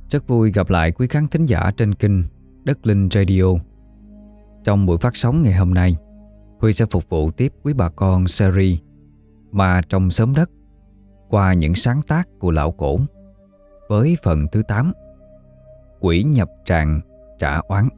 Rất vui gặp lại quý khán thính giả trên kênh Đất Linh Radio. Trong buổi phát sóng ngày hôm nay, Huy sẽ phục vụ tiếp quý bà con series Mà Trong Xóm Đất qua những sáng tác của lão cổ, với phần thứ 8, Quỷ nhập tràng trả oán.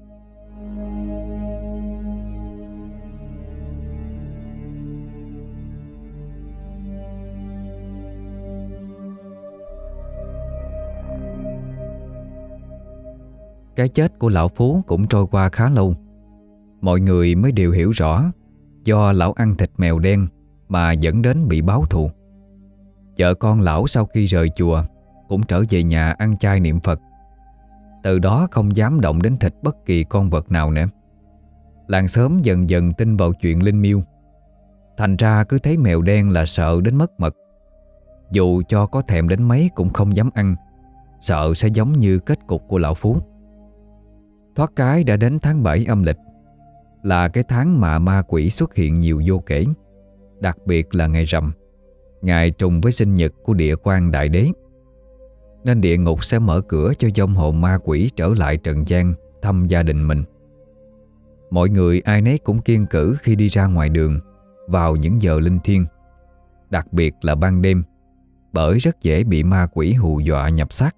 Cái chết của lão Phú cũng trôi qua khá lâu. Mọi người mới đều hiểu rõ do lão ăn thịt mèo đen mà dẫn đến bị báo thù. Vợ con lão sau khi rời chùa cũng trở về nhà ăn chay niệm Phật. Từ đó không dám động đến thịt bất kỳ con vật nào nữa. Làng xóm dần dần tin vào chuyện linh miêu. Thành ra cứ thấy mèo đen là sợ đến mất mật. Dù cho có thèm đến mấy cũng không dám ăn, sợ sẽ giống như kết cục của lão Phú. Thoát cái đã đến tháng 7 âm lịch, là cái tháng mà ma quỷ xuất hiện nhiều vô kể. Đặc biệt là ngày rằm, ngày trùng với sinh nhật của địa quan đại đế, nên địa ngục sẽ mở cửa cho vong hồn ma quỷ trở lại trần gian thăm gia đình mình. Mọi người ai nấy cũng kiêng cữ khi đi ra ngoài đường vào những giờ linh thiêng, đặc biệt là ban đêm, bởi rất dễ bị ma quỷ hù dọa nhập xác.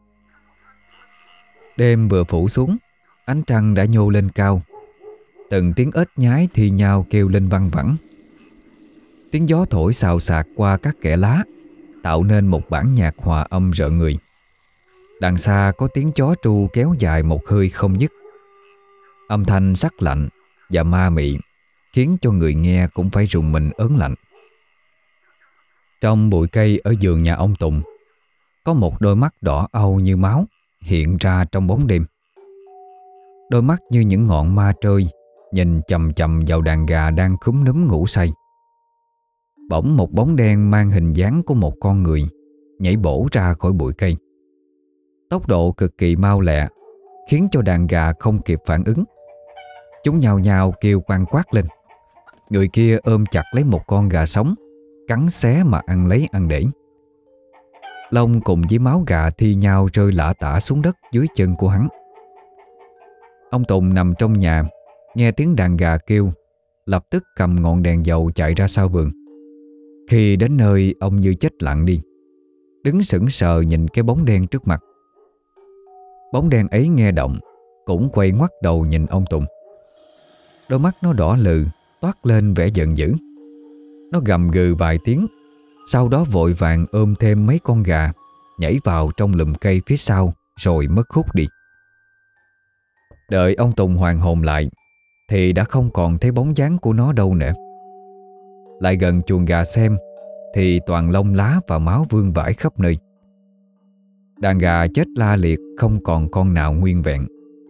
Đêm vừa phủ xuống, ánh trăng đã nhô lên cao. Từng tiếng ếch nhái thi nhau kêu lên văng vẳng. Tiếng gió thổi xào xạc qua các kẽ lá, tạo nên một bản nhạc hòa âm rợn người. Đằng xa có tiếng chó tru kéo dài một hơi không dứt. Âm thanh sắc lạnh và ma mị khiến cho người nghe cũng phải rùng mình ớn lạnh. Trong bụi cây ở vườn nhà ông Tùng, có một đôi mắt đỏ au như máu hiện ra trong bóng đêm. Đôi mắt như những ngọn ma trơi nhìn chằm chằm vào đàn gà đang khúm núm ngủ say. Bỗng một bóng đen mang hình dáng của một con người nhảy bổ ra khỏi bụi cây. Tốc độ cực kỳ mau lẹ, khiến cho đàn gà không kịp phản ứng. Chúng nhao nhao kêu quang quát lên. Người kia ôm chặt lấy một con gà sống, cắn xé mà ăn lấy ăn để. Lông cùng với máu gà thi nhau rơi lả tả xuống đất dưới chân của hắn. Ông Tùng nằm trong nhà, nghe tiếng đàn gà kêu, lập tức cầm ngọn đèn dầu chạy ra sau vườn. Khi đến nơi, ông như chết lặng đi, đứng sững sờ nhìn cái bóng đen trước mặt. Bóng đen ấy nghe động cũng quay ngoắt đầu nhìn ông Tùng. Đôi mắt nó đỏ lừ, toát lên vẻ giận dữ. Nó gầm gừ vài tiếng, sau đó vội vàng ôm thêm mấy con gà, nhảy vào trong lùm cây phía sau rồi mất hút đi. Đợi ông Tùng hoàn hồn lại thì đã không còn thấy bóng dáng của nó đâu nữa. Lại gần chuồng gà xem thì toàn lông lá và máu vương vãi khắp nơi. Đàn gà chết la liệt, không còn con nào nguyên vẹn.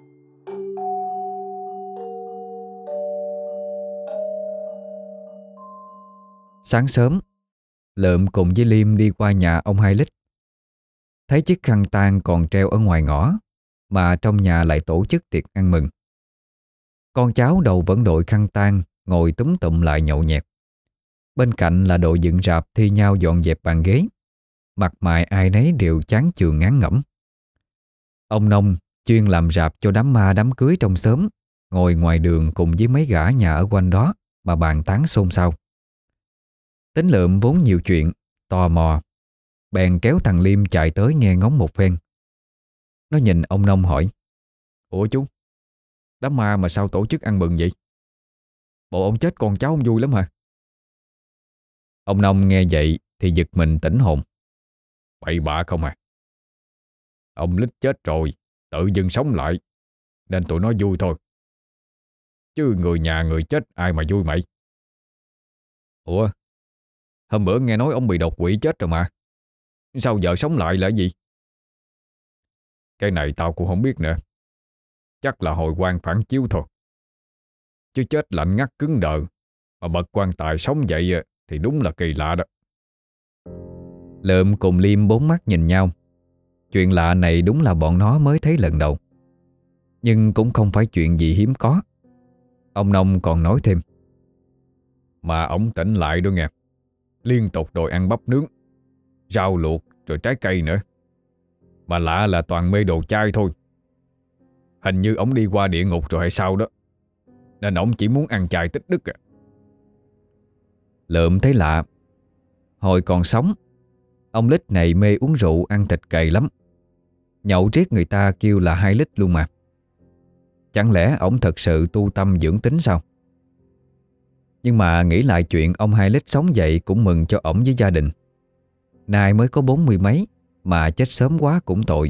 Sáng sớm, Lượm cùng với Liêm đi qua nhà ông Hai Lít. Thấy chiếc khăn tang còn treo ở ngoài ngõ, mà trong nhà lại tổ chức tiệc ăn mừng. Con cháu đầu vẫn đội khăn tang ngồi túm tụm lại nhậu nhẹt. Bên cạnh là đội dựng rạp thi nhau dọn dẹp bàn ghế. Mặt mày ai nấy đều chán chường ngán ngẩm. Ông Nông chuyên làm rạp cho đám ma đám cưới trong xóm, ngồi ngoài đường cùng với mấy gã nhà ở quanh đó mà bàn tán xôn xao. Tính Lượm vốn nhiều chuyện, tò mò, bèn kéo thằng Liêm chạy tới nghe ngóng một phen. Nó nhìn ông Nông hỏi: "Ủa chú, đám ma mà sao tổ chức ăn mừng vậy? Bộ ông chết con cháu ông vui lắm hả?" Ông Nông nghe vậy thì giật mình tỉnh hồn. "Bậy bạ không à. Ông Lít chết rồi, tự dưng sống lại, nên tụi nó vui thôi. Chứ người nhà người chết ai mà vui mày." "Ủa, hôm bữa nghe nói ông bị đột quỵ chết rồi mà. Sao giờ sống lại là gì?" "Cái này tao cũng không biết nữa. Chắc là hồi quan phản chiếu thôi. Chứ chết lạnh ngắt cứng đờ mà bậc quan tài sống vậy thì đúng là kỳ lạ đó." Lượm cùng Liêm bốn mắt nhìn nhau. Chuyện lạ này đúng là bọn nó mới thấy lần đầu. Nhưng cũng không phải chuyện gì hiếm có. Ông Nông còn nói thêm: "Mà ổng tỉnh lại đó nghe. Liên tục đòi ăn bắp nướng, rau luộc rồi trái cây nữa. Mà lạ là toàn mê đồ chai thôi. Hình như ổng đi qua địa ngục rồi hay sao đó, nên ổng chỉ muốn ăn chay tích đức à. Lượm thấy lạ. Hồi còn sống, ông Lích này mê uống rượu ăn thịt cầy lắm. Nhậu riết người ta kêu là 2 lít luôn mà. Chẳng lẽ ổng thật sự tu tâm dưỡng tính sao? Nhưng mà nghĩ lại chuyện ông 2 lít sống dậy cũng mừng cho ổng với gia đình. Nay mới có 40 mấy mà chết sớm quá cũng tội.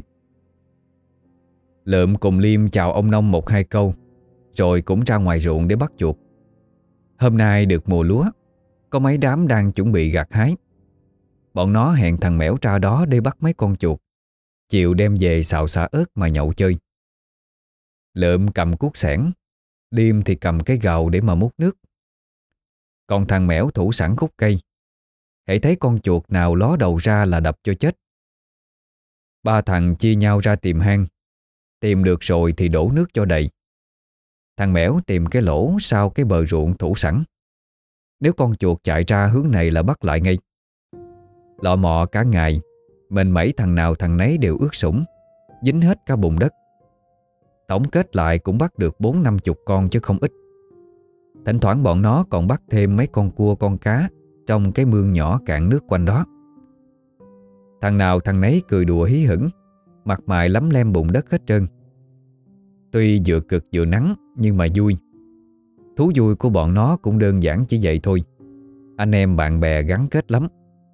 Lượm cùng Liêm chào ông nông 1-2 câu, rồi cũng ra ngoài ruộng để bắt chuột. Hôm nay được mùa lúa, có mấy đám đang chuẩn bị gặt hái. Bọn nó hẹn thằng Mẻo ra đó để bắt mấy con chuột, chiều đem về xào xả ớt mà nhậu chơi. Lượm cầm cuốc xẻng, Liêm thì cầm cái gầu để mà múc nước. Còn thằng Mẻo thủ sẵn khúc cây, hễ thấy con chuột nào ló đầu ra là đập cho chết. Ba thằng chia nhau ra tìm hang. Tìm được rồi thì đổ nước cho đầy. Thằng Mẻo tìm cái lỗ sau cái bờ ruộng thủ sẵn. Nếu con chuột chạy ra hướng này là bắt lại ngay. Lọ mọ cả ngày, mình mẩy thằng nào thằng nấy đều ướt sũng, dính hết cả bùn đất. Tổng kết lại cũng bắt được 40-50 con chứ không ít. Thỉnh thoảng bọn nó còn bắt thêm mấy con cua con cá trong cái mương nhỏ cạn nước quanh đó. Thằng nào thằng nấy cười đùa hí hửng, mặt mày lấm lem bùn đất hết trơn. Tuy vừa cực vừa nắng nhưng mà vui. Thú vui của bọn nó cũng đơn giản chỉ vậy thôi. Anh em bạn bè gắn kết lắm.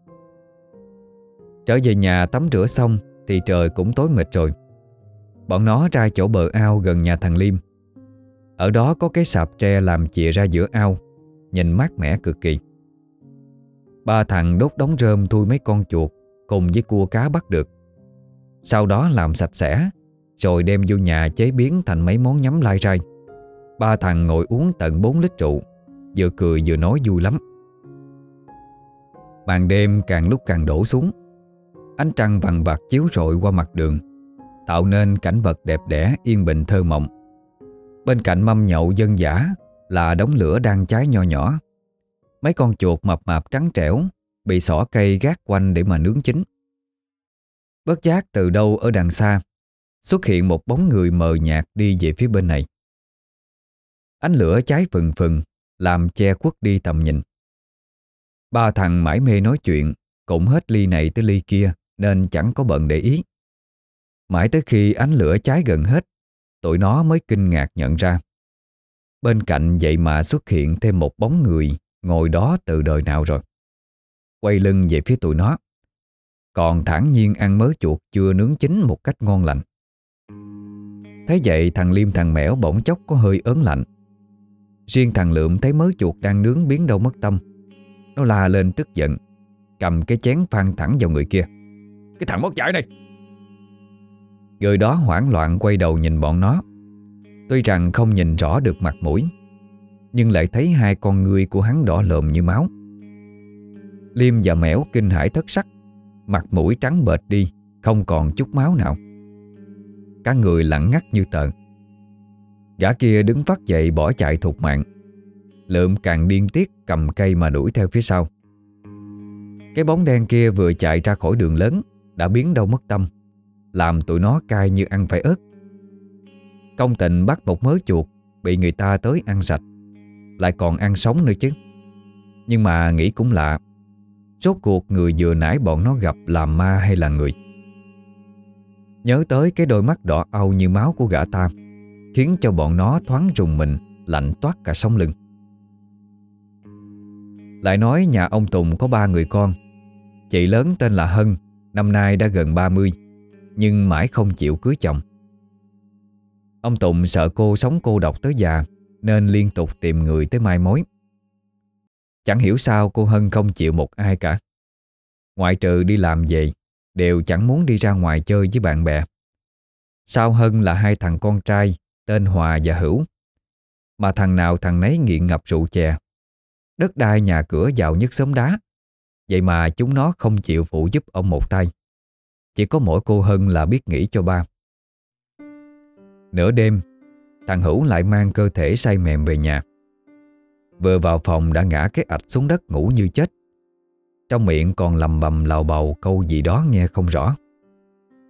Trở về nhà tắm rửa xong thì trời cũng tối mịt rồi. Bọn nó ra chỗ bờ ao gần nhà thằng Liêm. Ở đó có cái sạp tre làm chìa ra giữa ao, nhìn mát mẻ cực kỳ. Ba thằng đốt đống rơm thui mấy con chuột cùng với cua cá bắt được. Sau đó làm sạch sẽ, rồi đem vô nhà chế biến thành mấy món nhắm lai rai. Ba thằng ngồi uống tận 4 lít rượu, vừa cười vừa nói vui lắm. Màn đêm càng lúc càng đổ xuống. Ánh trăng vằn vặt chiếu rọi qua mặt đường, tạo nên cảnh vật đẹp đẽ yên bình thơ mộng. Bên cạnh mâm nhậu dân dã là đống lửa đang cháy nho nhỏ. Mấy con chuột mập mạp trắng trẻo bị xỏ cây gác quanh để mà nướng chín. Bất giác từ đâu ở đằng xa xuất hiện một bóng người mờ nhạt đi về phía bên này. Ánh lửa cháy phừng phừng làm che khuất đi tầm nhìn. Ba thằng mải mê nói chuyện, cũng hết ly này tới ly kia nên chẳng có bận để ý. Mãi tới khi ánh lửa cháy gần hết, tụi nó mới kinh ngạc nhận ra bên cạnh vậy mà xuất hiện thêm một bóng người ngồi đó từ đời nào rồi. Quay lưng về phía tụi nó, còn thản nhiên ăn mớ chuột chưa nướng chín một cách ngon lành. Thấy vậy thằng Liêm thằng Mẻo bỗng chốc có hơi ớn lạnh. Riêng thằng Lượm thấy mớ chuột đang nướng biến đâu mất tâm. Nó la lên tức giận, cầm cái chén phang thẳng vào người kia. Cái thằng mất dạy này! Người đó hoảng loạn quay đầu nhìn bọn nó. Tuy rằng không nhìn rõ được mặt mũi, nhưng lại thấy hai con ngươi của hắn đỏ lồm như máu. Liêm và Mẻo kinh hãi thất sắc, mặt mũi trắng bệch đi, không còn chút máu nào. Cả người lặng ngắt như tờ. Gã kia đứng phắt dậy bỏ chạy thục mạng. Lượm càng điên tiết cầm cây mà đuổi theo phía sau. Cái bóng đen kia vừa chạy ra khỏi đường lớn đã biến đâu mất tâm, làm tụi nó cay như ăn phải ớt. Công tình bắt một mớ chuột bị người ta tới ăn sạch, lại còn ăn sống nữa chứ. Nhưng mà nghĩ cũng lạ, rốt cuộc người vừa nãy bọn nó gặp là ma hay là người? Nhớ tới cái đôi mắt đỏ au như máu của gã ta, khiến cho bọn nó thoáng rùng mình, lạnh toát cả sống lưng. Lại nói nhà ông Tùng có 3 người con. Chị lớn tên là Hân, năm nay đã gần 30, nhưng mãi không chịu cưới chồng. Ông Tùng sợ cô sống cô độc tới già nên liên tục tìm người tới mai mối. Chẳng hiểu sao cô Hân không chịu một ai cả. Ngoại trừ đi làm về, đều chẳng muốn đi ra ngoài chơi với bạn bè. Sau Hân là 2 thằng con trai tên Hòa và Hữu, mà thằng nào thằng nấy nghiện ngập rượu chè. Đất đai nhà cửa giàu nhất xóm đá, vậy mà chúng nó không chịu phụ giúp ông một tay. Chỉ có mỗi cô Hân là biết nghĩ cho ba. Nửa đêm, thằng Hữu lại mang cơ thể say mềm về nhà. Vừa vào phòng đã ngã cái ạch xuống đất ngủ như chết. Trong miệng còn lầm bầm lào bầu câu gì đó nghe không rõ.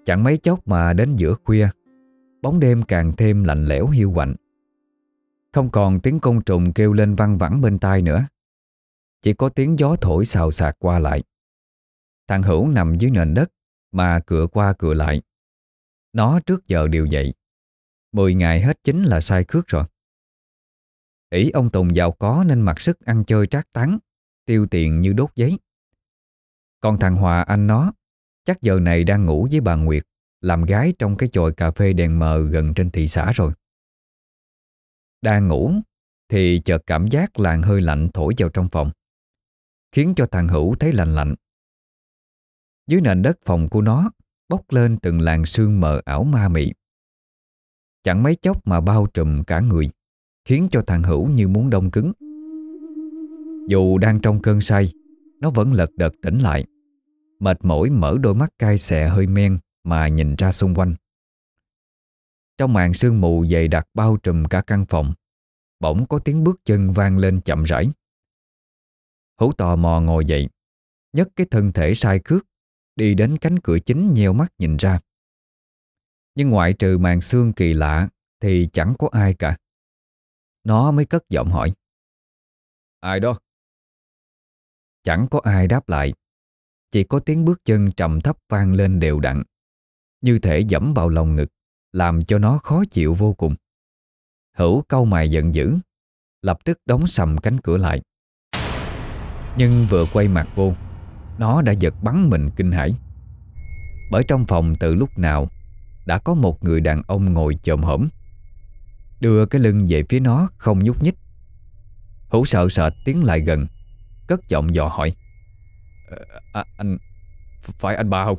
Chẳng mấy chốc mà đến giữa khuya, bóng đêm càng thêm lạnh lẽo hiu quạnh. Không còn tiếng côn trùng kêu lên văng vẳng bên tai nữa, chỉ có tiếng gió thổi xào xạc qua lại. Thằng Hữu nằm dưới nền đất mà cựa qua cựa lại. Nó trước giờ đều dậy, 10 ngày hết chính là sai khước rồi. Ý ông Tùng giàu có nên mặc sức ăn chơi trác táng, tiêu tiền như đốt giấy. Còn thằng Hòa anh nó chắc giờ này đang ngủ với bà Nguyệt, làm gái trong cái chòi cà phê đèn mờ gần trên thị xã rồi. Đang ngủ thì chợt cảm giác làn hơi lạnh thổi vào trong phòng, khiến cho thằng Hữu thấy lạnh lạnh. Dưới nền đất phòng của nó bốc lên từng làn sương mờ ảo ma mị. Chẳng mấy chốc mà bao trùm cả người, khiến cho thằng Hữu như muốn đông cứng. Dù đang trong cơn say, nó vẫn lật đật tỉnh lại, mệt mỏi mở đôi mắt cay xè hơi men mà nhìn ra xung quanh. Trong màn sương mù dày đặc bao trùm cả căn phòng, bỗng có tiếng bước chân vang lên chậm rãi. Hữu tò mò ngồi dậy, nhấc cái thân thể sai khước, đi đến cánh cửa chính nheo mắt nhìn ra. Nhưng ngoại trừ màn sương kỳ lạ thì chẳng có ai cả. Nó mới cất giọng hỏi: "Ai đó?" Chẳng có ai đáp lại, chỉ có tiếng bước chân trầm thấp vang lên đều đặn, như thể giẫm vào lòng ngực, làm cho nó khó chịu vô cùng. Hữu cau mày giận dữ, lập tức đóng sầm cánh cửa lại. Nhưng vừa quay mặt vô, nó đã giật bắn mình kinh hãi. Bởi trong phòng từ lúc nào đã có một người đàn ông ngồi chồm hổm, đưa cái lưng về phía nó không nhúc nhích. Hữu sợ sệt tiến lại gần, cất giọng dò hỏi: Anh, phải anh ba không?"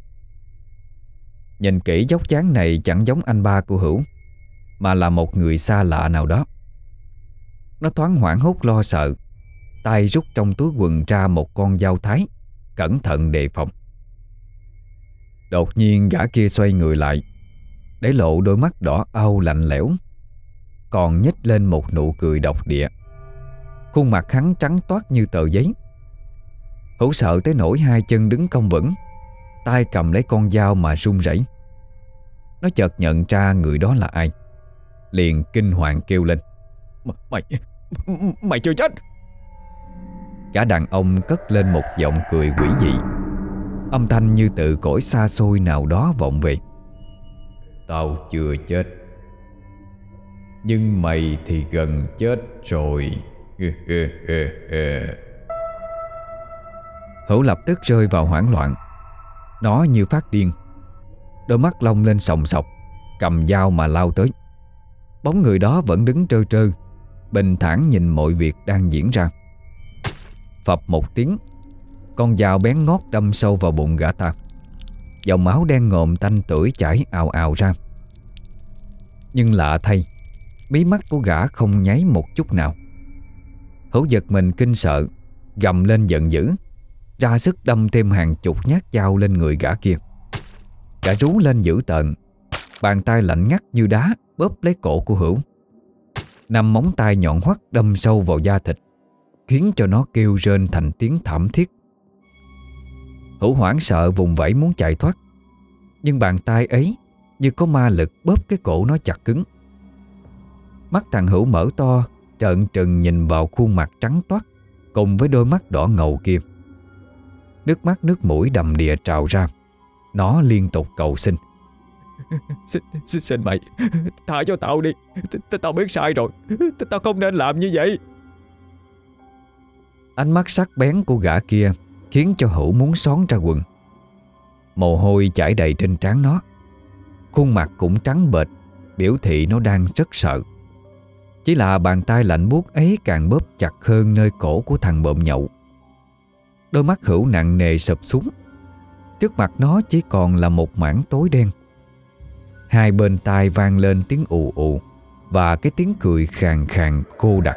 Nhìn kỹ dốc dáng này chẳng giống anh ba của Hữu, mà là một người xa lạ nào đó. Nó thoáng hoảng hốt lo sợ, tay rút trong túi quần ra một con dao thái, cẩn thận đề phòng. Đột nhiên gã kia xoay người lại, để lộ đôi mắt đỏ au lạnh lẽo, còn nhếch lên một nụ cười độc địa. Khuôn mặt hắn trắng toát như tờ giấy. Hữu sợ tới nỗi hai chân đứng không vững, tay cầm lấy con dao mà run rẩy. Nó chợt nhận ra người đó là ai, liền kinh hoàng kêu lên: Mày chưa chết!" Gã đàn ông cất lên một giọng cười quỷ dị, âm thanh như từ cõi xa xôi nào đó vọng về: "Tao chưa chết, nhưng mày thì gần chết rồi." Hữu lập tức rơi vào hoảng loạn. Nó như phát điên, đôi mắt long lên sòng sọc, cầm dao mà lao tới. Bóng người đó vẫn đứng trơ trơ, bình thản nhìn mọi việc đang diễn ra. Phập một tiếng, con dao bén ngót đâm sâu vào bụng gã ta. Dòng máu đen ngòm tanh tưởi chảy ào ào ra. Nhưng lạ thay, mí mắt của gã không nháy một chút nào. Hữu giật mình kinh sợ, gầm lên giận dữ, ra sức đâm thêm hàng chục nhát dao lên người gã kia. Gã rú lên dữ tợn, bàn tay lạnh ngắt như đá bóp lấy cổ của Hữu. 5 móng tay nhọn hoắt đâm sâu vào da thịt, khiến cho nó kêu rên thành tiếng thảm thiết. Hữu hoảng sợ vùng vẫy muốn chạy thoát, nhưng bàn tay ấy như có ma lực bóp cái cổ nó chặt cứng. Mắt thằng Hữu mở to, trợn trừng nhìn vào khuôn mặt trắng toát cùng với đôi mắt đỏ ngầu kia. Nước mắt nước mũi đầm đìa trào ra. Nó liên tục cầu xin: Xin mày, tha cho tao đi. Tao biết sai rồi. Tao không nên làm như vậy." Ánh mắt sắc bén của gã kia khiến cho Hữu muốn xón ra quần. Mồ hôi chảy đầy trên trán nó. Khuôn mặt cũng trắng bệch, biểu thị nó đang rất sợ. Chỉ là bàn tay lạnh buốt ấy càng bóp chặt hơn nơi cổ của thằng bợm nhậu. Đôi mắt Hữu nặng nề sụp xuống. Trước mặt nó chỉ còn là một mảng tối đen. Hai bên tai vang lên tiếng ù ù và cái tiếng cười khàn khàn khô đặc.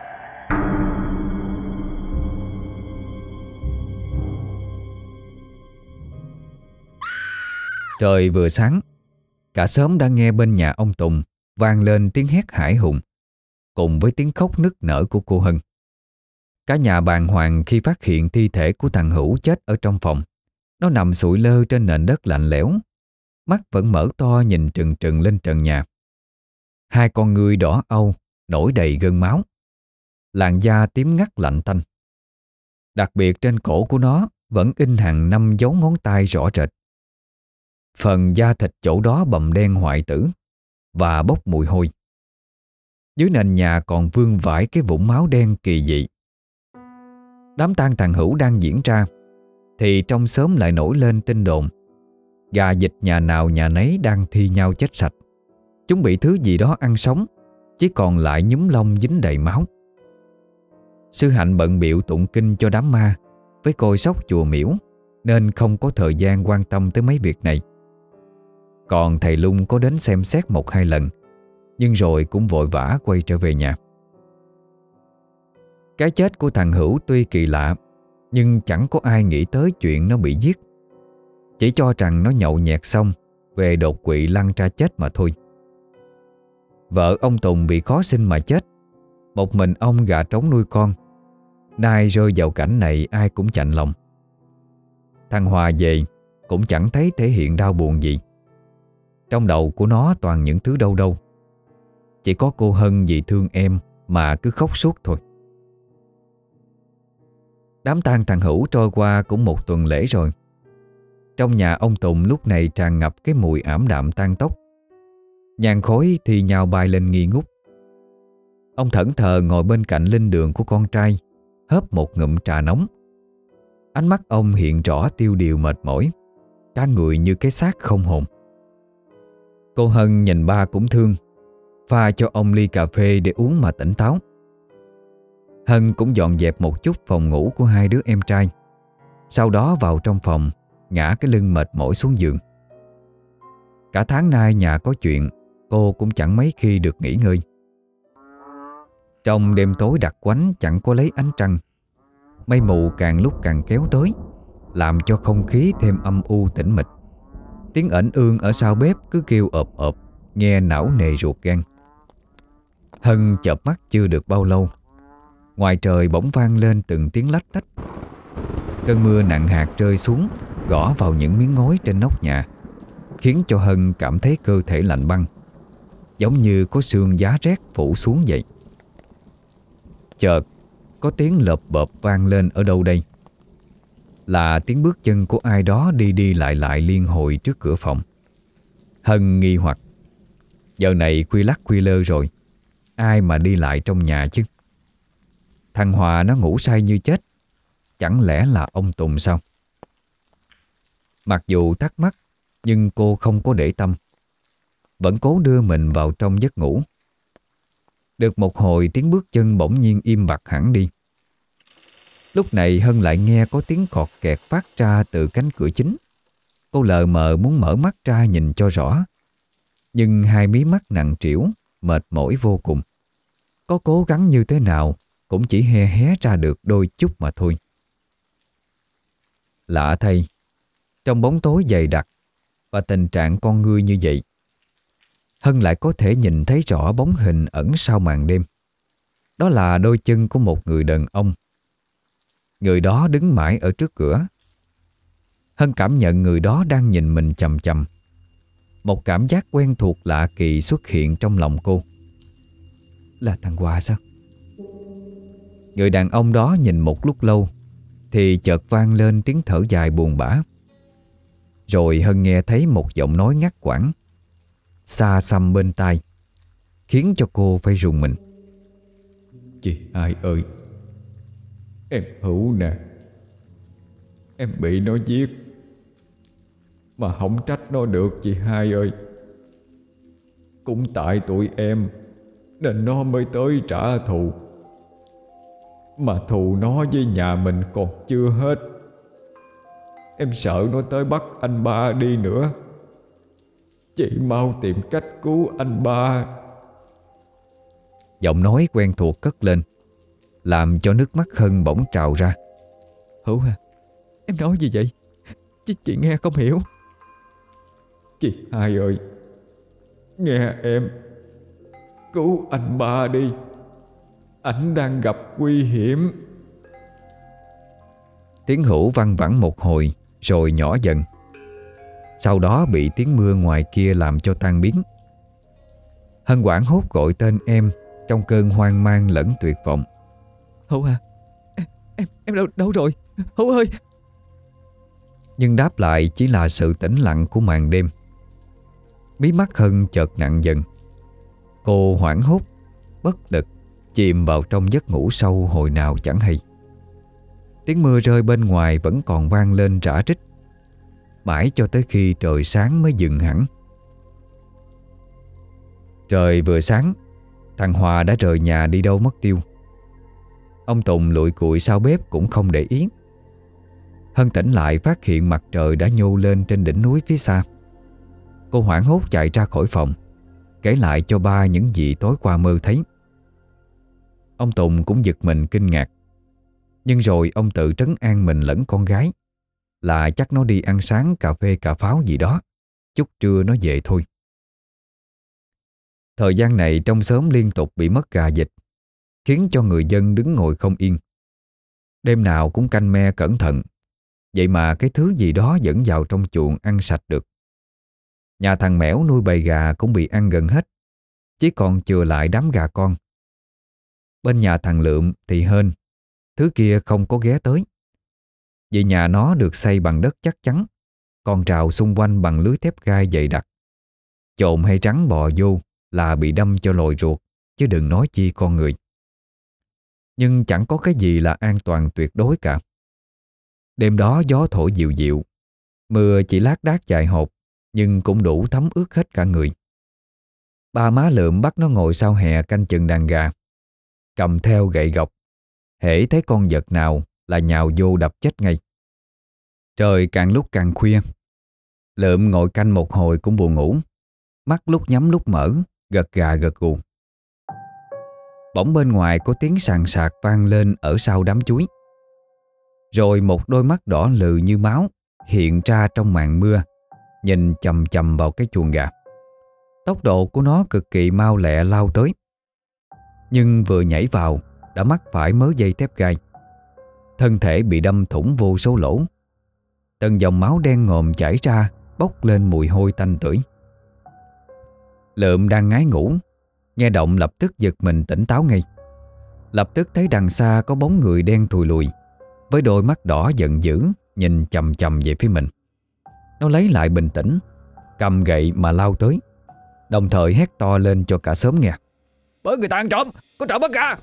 Trời vừa sáng, cả xóm đã nghe bên nhà ông Tùng vang lên tiếng hét hãi hùng cùng với tiếng khóc nức nở của cô Hân. Cả nhà bàng hoàng khi phát hiện thi thể của thằng Hữu chết ở trong phòng. Nó nằm sụi lơ trên nền đất lạnh lẽo, mắt vẫn mở to nhìn trừng trừng lên trần nhà. Hai con ngươi đỏ âu nổi đầy gân máu, làn da tím ngắt lạnh tanh. Đặc biệt trên cổ của nó vẫn in hằn 5 dấu ngón tay rõ rệt. Phần da thịt chỗ đó bầm đen hoại tử và bốc mùi hôi. Dưới nền nhà còn vương vãi cái vũng máu đen kỳ dị. Đám tang thằng Hữu đang diễn ra thì trong xóm lại nổi lên tin đồn gà vịt nhà nào nhà nấy đang thi nhau chết sạch. Chúng bị thứ gì đó ăn sống, chỉ còn lại nhúm lông dính đầy máu. Sư Hạnh bận bịu tụng kinh cho đám ma với coi sóc chùa miễu, nên không có thời gian quan tâm tới mấy việc này. Còn thầy Lung có đến xem xét 1-2 lần, nhưng rồi cũng vội vã quay trở về nhà. Cái chết của thằng Hữu tuy kỳ lạ, nhưng chẳng có ai nghĩ tới chuyện nó bị giết. Chỉ cho rằng nó nhậu nhẹt xong về đột quỵ lăn ra chết mà thôi. Vợ ông Tùng vì khó sinh mà chết, một mình ông gà trống nuôi con. Nay rơi vào cảnh này ai cũng chạnh lòng. Thằng Hòa về cũng chẳng thấy thể hiện đau buồn gì. Trong đầu của nó toàn những thứ đâu đâu. Chỉ có cô Hân vì thương em mà cứ khóc suốt thôi. Đám tang thằng Hữu trôi qua cũng 1 tuần lễ rồi. Trong nhà ông Tùng lúc này tràn ngập cái mùi ảm đạm tang tóc. Nhang khói thì nhào bay lên nghi ngút. Ông thẫn thờ ngồi bên cạnh linh đường của con trai, hớp một ngụm trà nóng. Ánh mắt ông hiện rõ tiêu điều mệt mỏi, cả người như cái xác không hồn. Cô Hân nhìn ba cũng thương, pha cho ông ly cà phê để uống mà tỉnh táo. Hân cũng dọn dẹp một chút phòng ngủ của 2 đứa em trai, sau đó vào trong phòng, ngã cái lưng mệt mỏi xuống giường. Cả tháng nay nhà có chuyện, cô cũng chẳng mấy khi được nghỉ ngơi. Trong đêm tối đặc quánh chẳng có lấy ánh trăng, mây mù càng lúc càng kéo tới, làm cho không khí thêm âm u tĩnh mịch. Tiếng ẩn ương ở sau bếp cứ kêu ộp ộp, nghe não nề ruột gan. Hân chợp mắt chưa được bao lâu, ngoài trời bỗng vang lên từng tiếng lách tách. Cơn mưa nặng hạt rơi xuống, gõ vào những miếng ngói trên nóc nhà, khiến cho Hân cảm thấy cơ thể lạnh băng, giống như có sương giá rét phủ xuống vậy. Chợt có tiếng lợp bợp vang lên ở đâu đây. Là tiếng bước chân của ai đó đi đi lại lại liên hồi trước cửa phòng. Hân nghi hoặc, giờ này khuya lắc khuya lơ rồi, ai mà đi lại trong nhà chứ? Thằng Hòa nó ngủ say như chết, chẳng lẽ là ông Tùng sao? Mặc dù thắc mắc, nhưng cô không có để tâm, vẫn cố đưa mình vào trong giấc ngủ. Được một hồi tiếng bước chân bỗng nhiên im bặt hẳn đi. Lúc này Hân lại nghe có tiếng cọt kẹt phát ra từ cánh cửa chính. Cô lờ mờ muốn mở mắt ra nhìn cho rõ, nhưng 2 mí mắt nặng trĩu, mệt mỏi vô cùng. Có cố gắng như thế nào cũng chỉ hé hé ra được đôi chút mà thôi. Lạ thay, trong bóng tối dày đặc và tình trạng con ngươi như vậy, Hân lại có thể nhìn thấy rõ bóng hình ẩn sau màn đêm. Đó là đôi chân của một người đàn ông. Người đó đứng mãi ở trước cửa. Hân cảm nhận người đó đang nhìn mình chằm chằm. Một cảm giác quen thuộc lạ kỳ xuất hiện trong lòng cô. Là thằng Hòa sao? Người đàn ông đó nhìn một lúc lâu thì chợt vang lên tiếng thở dài buồn bã. Rồi Hân nghe thấy một giọng nói ngắt quãng, xa xăm bên tai, khiến cho cô phải rùng mình. Chị Hai ơi, em Hữu nè, em bị nó giết, mà không trách nó được chị Hai ơi. Cũng tại tụi em nên nó mới tới trả thù. Mà thù nó với nhà mình còn chưa hết. Em sợ nó tới bắt anh ba đi nữa. Chị mau tìm cách cứu anh ba. Giọng nói quen thuộc cất lên, làm cho nước mắt Hân bỗng trào ra. Hữu à, em nói gì vậy? Chị nghe không hiểu. Chị Hai ơi, nghe em, cứu anh ba đi. Ảnh đang gặp nguy hiểm. Tiếng Hữu văng vẳng một hồi rồi nhỏ dần. sau đó bị tiếng mưa ngoài kia làm cho tan biến. Hân hoảng hốt gọi tên em trong cơn hoang mang lẫn tuyệt vọng. Hữu à, em đâu rồi, Hữu ơi. Nhưng đáp lại chỉ là sự tĩnh lặng của màn đêm. Mí mắt Hân chợt nặng dần. Cô hoảng hốt, bất lực, chìm vào trong giấc ngủ sâu hồi nào chẳng hay. Tiếng mưa rơi bên ngoài vẫn còn vang lên rả rích, mãi cho tới khi trời sáng mới dừng hẳn. Trời vừa sáng, thằng Hòa đã rời nhà đi đâu mất tiêu. Ông Tùng lụi cụi sau bếp cũng không để ý. Hân tỉnh lại phát hiện mặt trời đã nhô lên trên đỉnh núi phía xa. Cô hoảng hốt chạy ra khỏi phòng, kể lại cho ba những gì tối qua mơ thấy. Ông Tùng cũng giật mình kinh ngạc. Nhưng rồi ông tự trấn an mình lẫn con gái là chắc nó đi ăn sáng cà phê cà pháo gì đó, chút trưa nó về thôi. Thời gian này trong xóm liên tục bị mất gà vịt, khiến cho người dân đứng ngồi không yên. Đêm nào cũng canh me cẩn thận, vậy mà cái thứ gì đó vẫn vào trong chuồng ăn sạch được. Nhà thằng Mẻo nuôi bầy gà cũng bị ăn gần hết, chỉ còn chừa lại đám gà con. Bên nhà thằng Lượm thì hên, thứ kia không có ghé tới. Vì nhà nó được xây bằng đất chắc chắn, còn rào xung quanh bằng lưới thép gai dày đặc. Trộm hay rắn bò vô là bị đâm cho lồi ruột, chứ đừng nói chi con người. Nhưng chẳng có cái gì là an toàn tuyệt đối cả. Đêm đó gió thổi dịu dịu, mưa chỉ lác đác vài hột, nhưng cũng đủ thấm ướt hết cả người. Ba má Lượm bắt nó ngồi sau hè canh chừng đàn gà, cầm theo gậy gộc, hễ thấy con vật nào là nhào vô đập chết ngay. Trời càng lúc càng khuya, Lượm ngồi canh một hồi cũng buồn ngủ, mắt lúc nhắm lúc mở, gật gà gật gù. Bỗng bên ngoài có tiếng sàn sạc vang lên ở sau đám chuối. Rồi một đôi mắt đỏ lừ như máu hiện ra trong màn mưa, nhìn chằm chằm vào cái chuồng gà. Tốc độ của nó cực kỳ mau lẹ lao tới. Nhưng vừa nhảy vào đã mắc phải mớ dây thép gai. Thân thể bị đâm thủng vô số lỗ. Từng dòng máu đen ngòm chảy ra, bốc lên mùi hôi tanh tưởi. Lượm đang ngái ngủ, nghe động lập tức giật mình tỉnh táo ngay. Lập tức thấy đằng xa có bóng người đen thùi lùi, với đôi mắt đỏ giận dữ nhìn chằm chằm về phía mình. Nó lấy lại bình tĩnh, cầm gậy mà lao tới, đồng thời hét to lên cho cả xóm nghe: Bởi người ta ăn trộm, có trộm mất gà.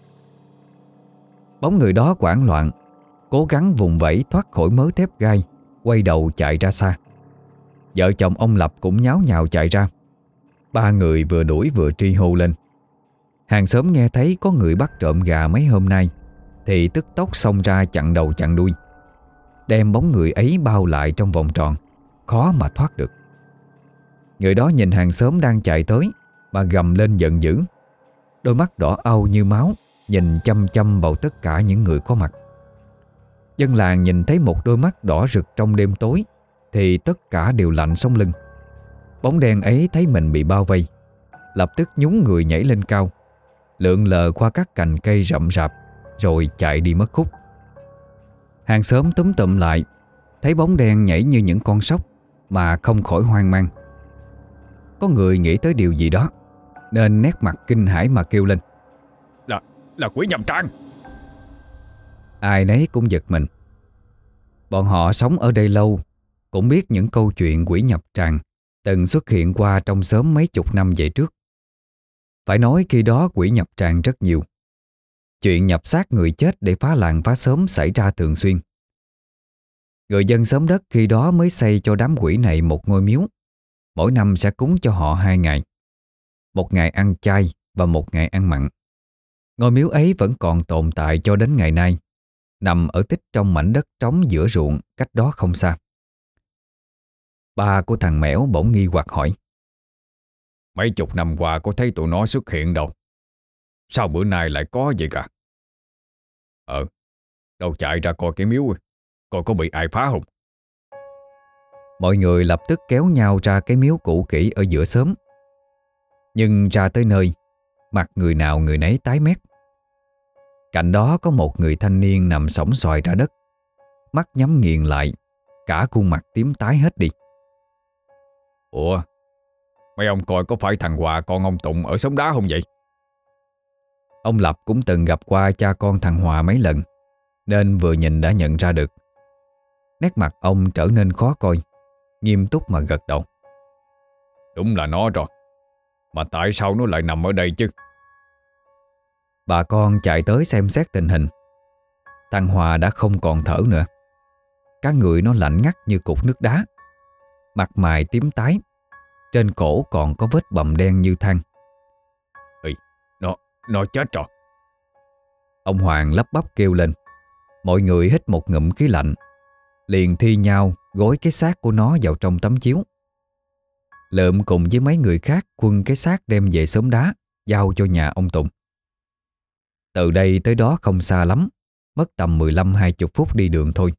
Bóng người đó hoảng loạn, cố gắng vùng vẫy thoát khỏi mớ thép gai, quay đầu chạy ra xa. Vợ chồng ông Lập cũng nháo nhào chạy ra. Ba người vừa đuổi vừa tri hô lên. Hàng xóm nghe thấy có người bắt trộm gà mấy hôm nay thì tức tốc xông ra chặn đầu chặn đuôi, đem bóng người ấy bao lại trong vòng tròn, khó mà thoát được. Người đó nhìn hàng xóm đang chạy tới mà gầm lên giận dữ, đôi mắt đỏ au như máu nhìn chăm chăm vào tất cả những người có mặt. Dân làng nhìn thấy một đôi mắt đỏ rực trong đêm tối thì tất cả đều lạnh sống lưng. Bóng đen ấy thấy mình bị bao vây, lập tức nhún người nhảy lên cao, lượn lờ qua các cành cây rậm rạp, rồi chạy đi mất khúc. Hàng xóm túm tụm lại, thấy bóng đen nhảy như những con sóc mà không khỏi hoang mang. Có người nghĩ tới điều gì đó nên nét mặt kinh hãi mà kêu lên: Là quỷ nhập tràng. Ai nấy cũng giật mình. Bọn họ sống ở đây lâu, cũng biết những câu chuyện quỷ nhập tràng từng xuất hiện qua trong xóm mấy chục năm về trước. Phải nói khi đó quỷ nhập tràng rất nhiều. Chuyện nhập xác người chết để phá làng phá xóm xảy ra thường xuyên. Người dân xóm đất khi đó mới xây cho đám quỷ này một ngôi miếu. Mỗi năm sẽ cúng cho họ 2 ngày, một ngày ăn chay và một ngày ăn mặn. Ngôi miếu ấy vẫn còn tồn tại cho đến ngày nay, nằm ở tích trong mảnh đất trống giữa ruộng cách đó không xa. Ba của thằng Mẻo bỗng nghi hoặc hỏi: Mấy chục năm qua có thấy tụi nó xuất hiện đâu, sao bữa nay lại có vậy cả? Đâu chạy ra coi cái miếu, coi có bị ai phá không. Mọi người lập tức kéo nhau ra cái miếu cũ kỹ ở giữa xóm. Nhưng ra tới nơi, mặt người nào người nấy tái mét. Cạnh đó có một người thanh niên nằm sõng soài ra đất, mắt nhắm nghiền lại, cả khuôn mặt tím tái hết đi. Ủa, mấy ông coi có phải thằng Hòa con ông Tụng ở Xóm Đá không vậy? Ông Lập cũng từng gặp qua cha con thằng Hòa mấy lần, nên vừa nhìn đã nhận ra được. Nét mặt ông trở nên khó coi, nghiêm túc mà gật đầu. Đúng là nó rồi. Mà tại sao nó lại nằm ở đây chứ? Bà con chạy tới xem xét tình hình. Thằng Hòa đã không còn thở nữa. Cả người nó lạnh ngắt như cục nước đá. Mặt mày tím tái. Trên cổ còn có vết bầm đen như than. Nó chết rồi. Ông Hoàng lắp bắp kêu lên. Mọi người hít một ngụm khí lạnh, liền thi nhau gối cái xác của nó vào trong tấm chiếu. Lượm cùng với mấy người khác quăng cái xác đem về Xóm Đá, giao cho nhà ông Tùng. Từ đây tới đó không xa lắm, mất tầm 15-20 phút đi đường thôi.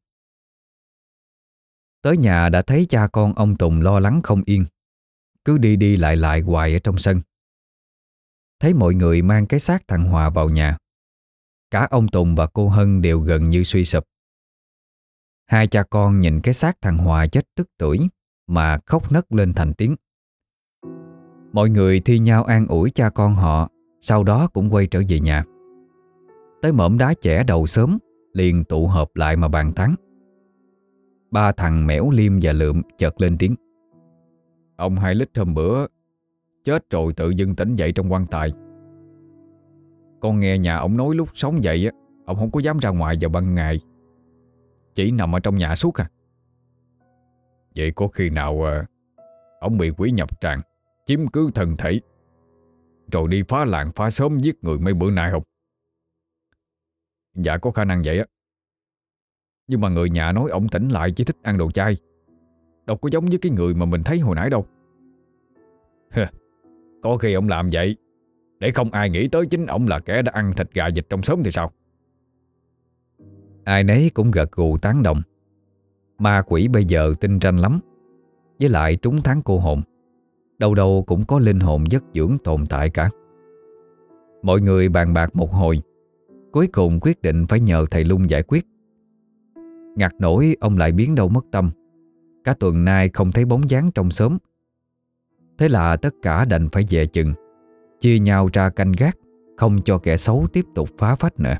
Tới nhà đã thấy cha con ông Tùng lo lắng không yên, cứ đi đi lại lại hoài ở trong sân. Thấy mọi người mang cái xác thằng Hòa vào nhà, cả ông Tùng và cô Hân đều gần như suy sụp. Hai cha con nhìn cái xác thằng Hòa chết tức tưởi mà khóc nấc lên thành tiếng. Mọi người thi nhau an ủi cha con họ, sau đó cũng quay trở về nhà. Tới mỏm đá chẻ đầu sớm liền tụ họp lại mà bàn tán. Ba thằng Mẻo, Liêm và Lượm chợt lên tiếng. Ông 2 lít hôm bữa chết rồi tự dưng tỉnh dậy trong quan tài. Con nghe nhà ông nói lúc sống dậy á, ông không có dám ra ngoài vào ban ngày, chỉ nằm ở trong nhà suốt à. Vậy có khi nào ông bị quỷ nhập tràng chiếm cứ thân thể, rồi đi phá làng phá xóm giết người mấy bữa nay không? Dạ có khả năng vậy á. Nhưng mà người nhà nói ông tỉnh lại chỉ thích ăn đồ chay, đâu có giống với cái người mà mình thấy hồi nãy đâu. Có khi ông làm vậy để không ai nghĩ tới chính ông là kẻ đã ăn thịt gà vịt trong xóm thì sao? Ai nấy cũng gật gù tán đồng. Ma quỷ bây giờ tinh ranh lắm, với lại trúng tháng cô hồn, đâu đâu cũng có linh hồn giấc dưỡng tồn tại cả. Mọi người bàn bạc một hồi, cuối cùng quyết định phải nhờ thầy Lung giải quyết. Ngặt nổi ông lại biến đâu mất tâm, cả tuần nay không thấy bóng dáng trong xóm. Thế là tất cả đành phải về chừng, chia nhau ra canh gác, không cho kẻ xấu tiếp tục phá phách nữa.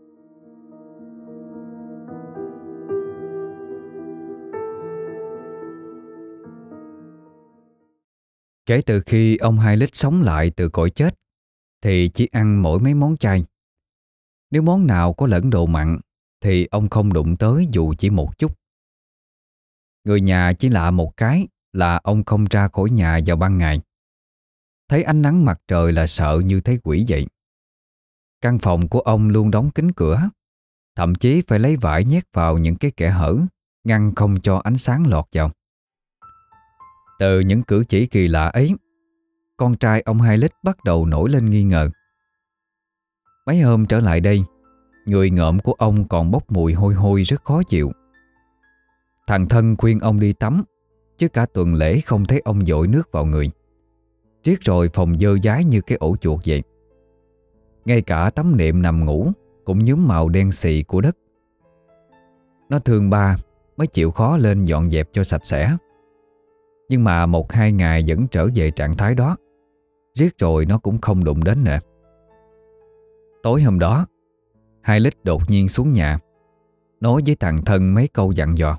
Kể từ khi ông 2 lít sống lại từ cõi chết thì chỉ ăn mỗi mấy món chay. Nếu món nào có lẫn đồ mặn thì ông không đụng tới dù chỉ một chút. Người nhà chỉ lạ một cái là ông không ra khỏi nhà vào ban ngày. Thấy ánh nắng mặt trời là sợ như thấy quỷ vậy. Căn phòng của ông luôn đóng kín cửa, thậm chí phải lấy vải nhét vào những cái kẽ hở, ngăn không cho ánh sáng lọt vào. Từ những cử chỉ kỳ lạ ấy, con trai ông 2 lít bắt đầu nổi lên nghi ngờ. Mấy hôm trở lại đây, người ngợm của ông còn bốc mùi hôi hôi rất khó chịu. Thằng Thân khuyên ông đi tắm, chứ cả tuần lễ không thấy ông dội nước vào người. Riết rồi phòng dơ dái như cái ổ chuột vậy. Ngay cả tấm nệm nằm ngủ cũng nhuốm màu đen xì của đất. Nó thương ba mới chịu khó lên dọn dẹp cho sạch sẽ. Nhưng mà 1-2 ngày vẫn trở về trạng thái đó. Riết rồi nó cũng không đụng đến nữa. Tối hôm đó, 2 lít đột nhiên xuống nhà, nói với thằng Thân mấy câu dặn dò.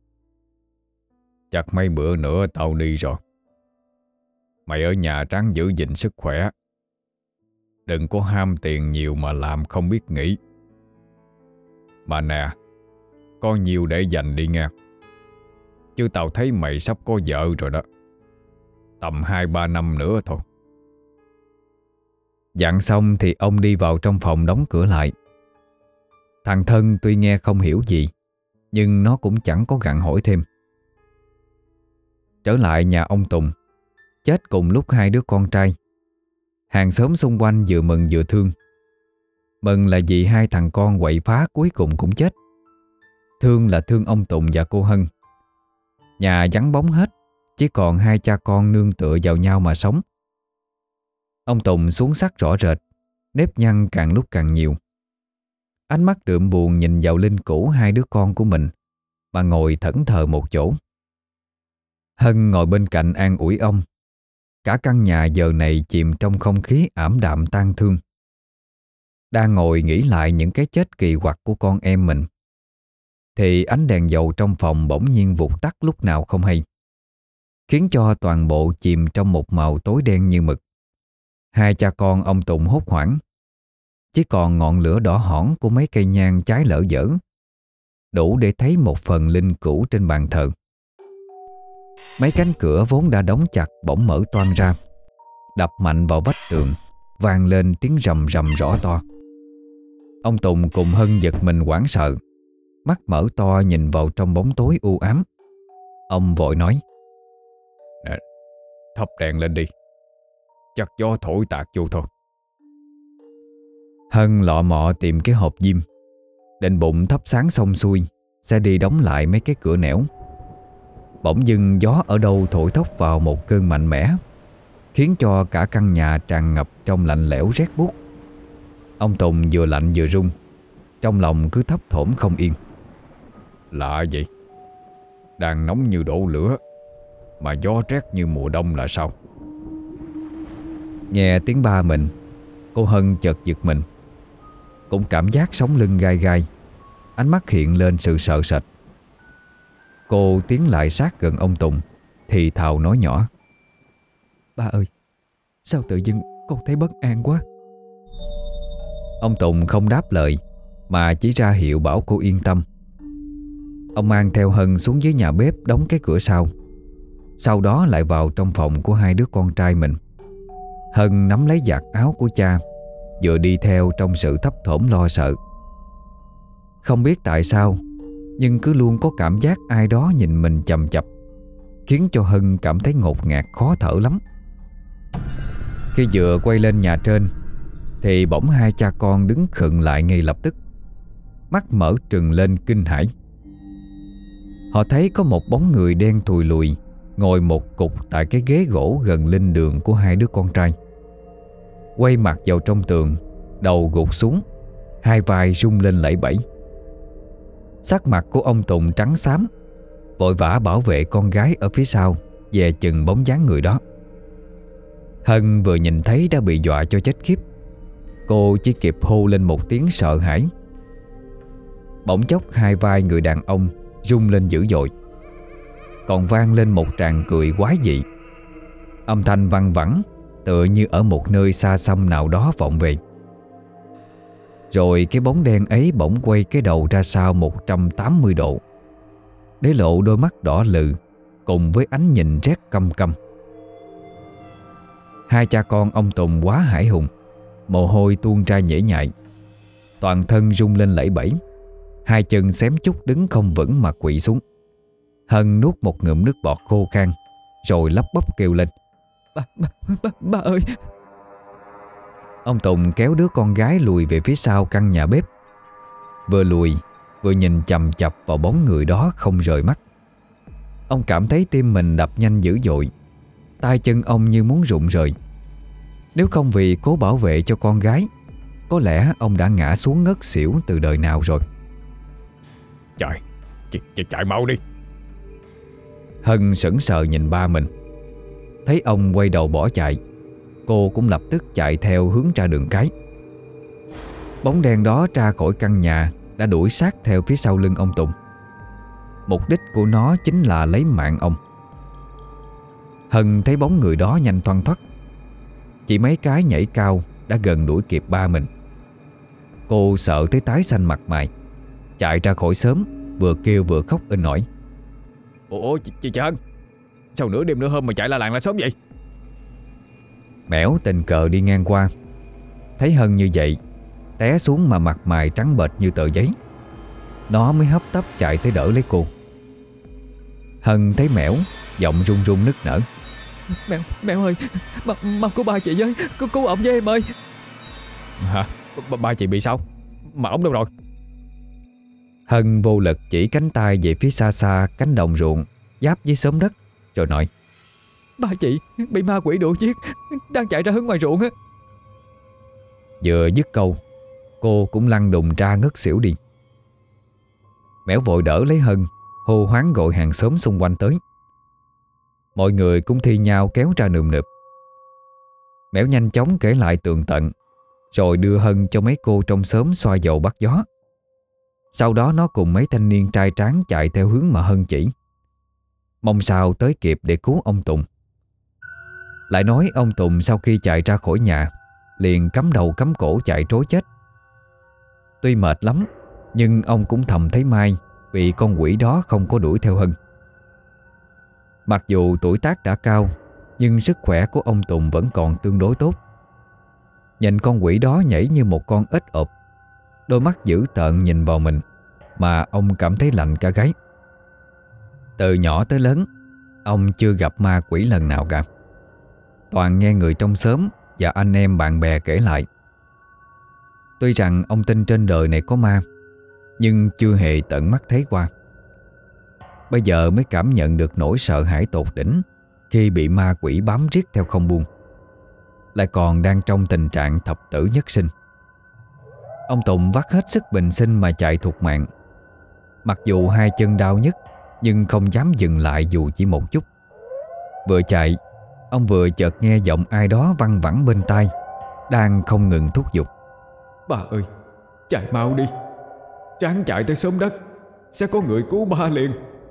Chắc mấy bữa nữa tao đi rồi. Mày ở nhà ráng giữ gìn sức khỏe. Đừng có ham tiền nhiều mà làm không biết nghĩ. Mà nè, có nhiều để dành đi nghe. Chứ tao thấy mày sắp có vợ rồi đó. Tầm 2-3 năm nữa thôi. Dặn xong thì ông đi vào trong phòng đóng cửa lại. Thằng Thân tuy nghe không hiểu gì, nhưng nó cũng chẳng có gặng hỏi thêm. Trở lại nhà ông Tùng, chết cùng lúc 2 đứa con trai. Hàng xóm xung quanh vừa mừng vừa thương. Mừng là vì 2 thằng con quậy phá cuối cùng cũng chết. Thương là thương ông Tùng và cô Hân. Nhà vắng bóng hết, chỉ còn 2 cha con nương tựa vào nhau mà sống. Ông Tùng xuống sắc rõ rệt, nếp nhăn càng lúc càng nhiều. Ánh mắt đượm buồn nhìn vào linh cữu 2 đứa con của mình mà ngồi thẫn thờ một chỗ. Hân ngồi bên cạnh an ủi ông. Cả căn nhà giờ này chìm trong không khí ảm đạm tang thương. Đang ngồi nghĩ lại những cái chết kỳ quặc của con em mình, thì ánh đèn dầu trong phòng bỗng nhiên vụt tắt lúc nào không hay, khiến cho toàn bộ chìm trong một màu tối đen như mực. Hai cha con ông Tùng hốt hoảng. Chỉ còn ngọn lửa đỏ hỏn của mấy cây nhang cháy lỡ dở, đủ để thấy một phần linh cữu trên bàn thờ. Mấy cánh cửa vốn đã đóng chặt bỗng mở toang ra, đập mạnh vào vách tường, vang lên tiếng rầm rầm rõ to. Ông Tùng cùng Hân giật mình hoảng sợ, mắt mở to nhìn vào trong bóng tối u ám. Ông vội nói: Nè, thắp đèn lên đi, chắc gió thổi tạt vô thôi. Hân lọ mọ tìm cái hộp diêm, định bụng thắp sáng xong xuôi sẽ đi đóng lại mấy cái cửa nẻo. Bỗng dưng gió ở đâu thổi thốc vào một cơn mạnh mẽ, khiến cho cả căn nhà tràn ngập trong lạnh lẽo rét buốt. Ông Tùng vừa lạnh vừa run, trong lòng cứ thấp thỏm không yên. Lạ vậy, đang nóng như đổ lửa mà gió rét như mùa đông là sao? Nghe tiếng ba mình, cô Hân chợt giật mình, cũng cảm giác sống lưng gai gai, ánh mắt hiện lên sự sợ sệt. Cô tiến lại sát gần ông Tùng, thì thào nói nhỏ: Ba ơi, sao tự dưng con thấy bất an quá. Ông Tùng không đáp lời, mà chỉ ra hiệu bảo cô yên tâm. Ông mang theo Hân xuống dưới nhà bếp đóng cái cửa sau đó lại vào trong phòng của hai đứa con trai mình. Hân nắm lấy vạt áo của cha, vừa đi theo trong sự thấp thỏm lo sợ. Không biết tại sao, nhưng cứ luôn có cảm giác ai đó nhìn mình chằm chằm, khiến cho Hân cảm thấy ngột ngạt khó thở lắm. Khi vừa quay lên nhà trên, thì bỗng hai cha con đứng khựng lại ngay lập tức, mắt mở trừng lên kinh hãi. Họ thấy có một bóng người đen thùi lùi ngồi một cục tại cái ghế gỗ gần linh đường của hai đứa con trai. Quay mặt vào trong tường, đầu gục xuống, hai vai rung lên lẩy bẩy. Sắc mặt của ông Tùng trắng xám, vội vã bảo vệ con gái ở phía sau dè chừng bóng dáng người đó. Hân vừa nhìn thấy đã bị dọa cho chết khiếp. Cô chỉ kịp hô lên một tiếng sợ hãi. Bỗng chốc hai vai người đàn ông rung lên dữ dội, còn vang lên một tràng cười quái dị. Âm thanh văng vẳng, tựa như ở một nơi xa xăm nào đó vọng về. Rồi cái bóng đen ấy bỗng quay cái đầu ra sau 180 độ, để lộ đôi mắt đỏ lừ cùng với ánh nhìn rét căm căm. Hai cha con ông Tùng quá hãi hùng, mồ hôi tuôn ra nhễ nhại, toàn thân rung lên lẩy bẩy, hai chân xém chút đứng không vững mà quỵ xuống. Hân nuốt một ngụm nước bọt khô khan, rồi lắp bắp kêu lên: Ba ơi. Ông Tùng kéo đứa con gái lùi về phía sau căn nhà bếp. Vừa lùi vừa nhìn chằm chặp vào bóng người đó không rời mắt. Ông cảm thấy tim mình đập nhanh dữ dội, tay chân ông như muốn rụng rời. Nếu không vì cố bảo vệ cho con gái, có lẽ ông đã ngã xuống ngất xỉu từ đời nào rồi. Chạy mau đi. Hân sững sờ nhìn ba mình. Thấy ông quay đầu bỏ chạy, cô cũng lập tức chạy theo hướng ra đường cái. Bóng đen đó ra khỏi căn nhà đã đuổi sát theo phía sau lưng ông Tùng. Mục đích của nó chính là lấy mạng ông. Hân thấy bóng người đó nhanh thoăn thoắt, chỉ mấy cái nhảy cao đã gần đuổi kịp ba mình. Cô sợ tới tái xanh mặt mày, chạy ra khỏi xóm, vừa kêu vừa khóc inh ỏi: Ủa chị Hân, sao nửa đêm nửa hôm mà chạy la làng la xóm vậy? Mẻo tình cờ đi ngang qua, thấy Hân như vậy, té xuống mà mặt mày trắng bệch như tờ giấy. Nó mới hấp tấp chạy tới đỡ lấy cô. Hân thấy Mẻo, giọng run run nức nở: Mẹo ơi, mau cứu ba chị với, cứu ổng với em ơi. Hả? Ba chị bị sao? Mà ổng đâu rồi? Hân vô lực chỉ cánh tay về phía xa xa cánh đồng ruộng giáp với xóm đất, rồi nói: Ba chị bị ma quỷ đuổi giết, đang chạy ra hướng ngoài ruộng á. Vừa dứt câu, cô cũng lăn đùng ra ngất xỉu đi. Mẻo vội đỡ lấy Hân, hô hoáng gọi hàng xóm xung quanh tới. Mọi người cũng thi nhau kéo ra nườm nượp. Mẻo nhanh chóng kể lại tường tận, rồi đưa Hân cho mấy cô trong xóm xoa dầu bắt gió. Sau đó nó cùng mấy thanh niên trai tráng chạy theo hướng mà Hân chỉ, mong sao tới kịp để cứu ông Tùng. Lại nói ông Tùng sau khi chạy ra khỏi nhà liền cắm đầu cắm cổ chạy trối chết. Tuy mệt lắm, nhưng ông cũng thầm thấy may vì con quỷ đó không có đuổi theo Hân. Mặc dù tuổi tác đã cao, nhưng sức khỏe của ông Tùng vẫn còn tương đối tốt. Nhìn con quỷ đó nhảy như một con ếch ộp, đôi mắt dữ tợn nhìn vào mình mà ông cảm thấy lạnh cả gáy. Từ nhỏ tới lớn, ông chưa gặp ma quỷ lần nào cả. Toàn nghe người trong xóm và anh em bạn bè kể lại. Tuy rằng ông tin trên đời này có ma, nhưng chưa hề tận mắt thấy qua. Bây giờ mới cảm nhận được nỗi sợ hãi tột đỉnh khi bị ma quỷ bám riết theo không buông, lại còn đang trong tình trạng thập tử nhất sinh. Ông Tùng vắt hết sức bình sinh mà chạy thục mạng. Mặc dù hai chân đau nhức, nhưng không dám dừng lại dù chỉ một chút. Vừa chạy, ông vừa chợt nghe giọng ai đó văng vẳng bên tai, đang không ngừng thúc giục: Ba ơi, chạy mau đi, ráng chạy tới xóm đất, sẽ có người cứu ba liền.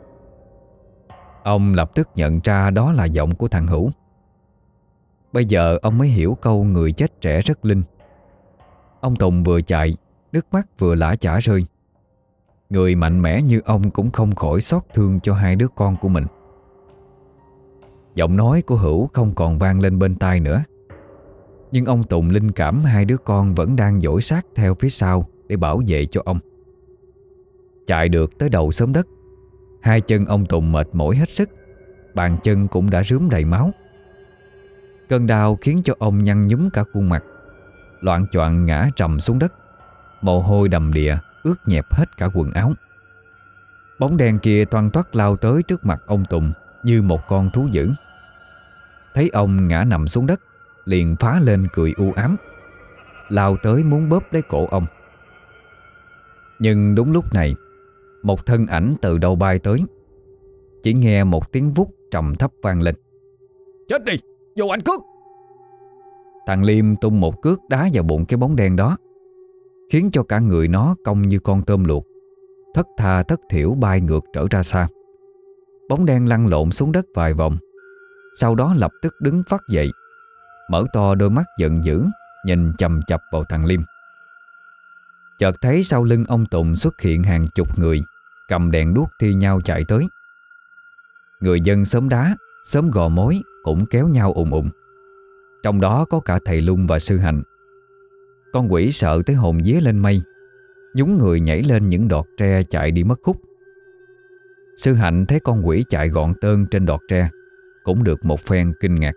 Ông lập tức nhận ra đó là giọng của thằng Hữu. Bây giờ ông mới hiểu câu người chết trẻ rất linh. Ông Tùng vừa chạy, nước mắt vừa lã chả rơi. Người mạnh mẽ như ông cũng không khỏi xót thương cho hai đứa con của mình. Giọng nói của Hữu không còn vang lên bên tai nữa, nhưng ông Tùng linh cảm hai đứa con vẫn đang dỗi sát theo phía sau để bảo vệ cho ông. Chạy được tới đầu xóm đất, hai chân ông Tùng mệt mỏi hết sức, bàn chân cũng đã rướm đầy máu. Cơn đau khiến cho ông nhăn nhúm cả khuôn mặt, loạng choạng ngã trầm xuống đất, mồ hôi đầm đìa ướt nhẹp hết cả quần áo. Bóng đen kia toan toắt lao tới trước mặt ông Tùng như một con thú dữ. Thấy ông ngã nằm xuống đất, liền phá lên cười u ám, lao tới muốn bóp lấy cổ ông. Nhưng đúng lúc này, một thân ảnh từ đâu bay tới. Chỉ nghe một tiếng vút trầm thấp vang lên: Chết đi, vô anh cướp! Thằng Liêm tung một cước đá vào bụng cái bóng đen đó, khiến cho cả người nó cong như con tôm luộc, thất tha thất thiểu bay ngược trở ra xa. Bóng đen lăn lộn xuống đất vài vòng, sau đó lập tức đứng phắt dậy, mở to đôi mắt giận dữ nhìn chằm chằm vào thằng Liêm. Chợt thấy sau lưng ông Tùng xuất hiện hàng chục người cầm đèn đuốc thi nhau chạy tới. Người dân xóm đá, xóm Gò Mối cũng kéo nhau ùn ùn. Trong đó có cả thầy Lung và sư Hạnh. Con quỷ sợ tới hồn vía lên mây, nhúng người nhảy lên những đọt tre chạy đi mất khúc. Sư Hạnh thấy con quỷ chạy gọn tơn trên đọt tre, cũng được một phen kinh ngạc.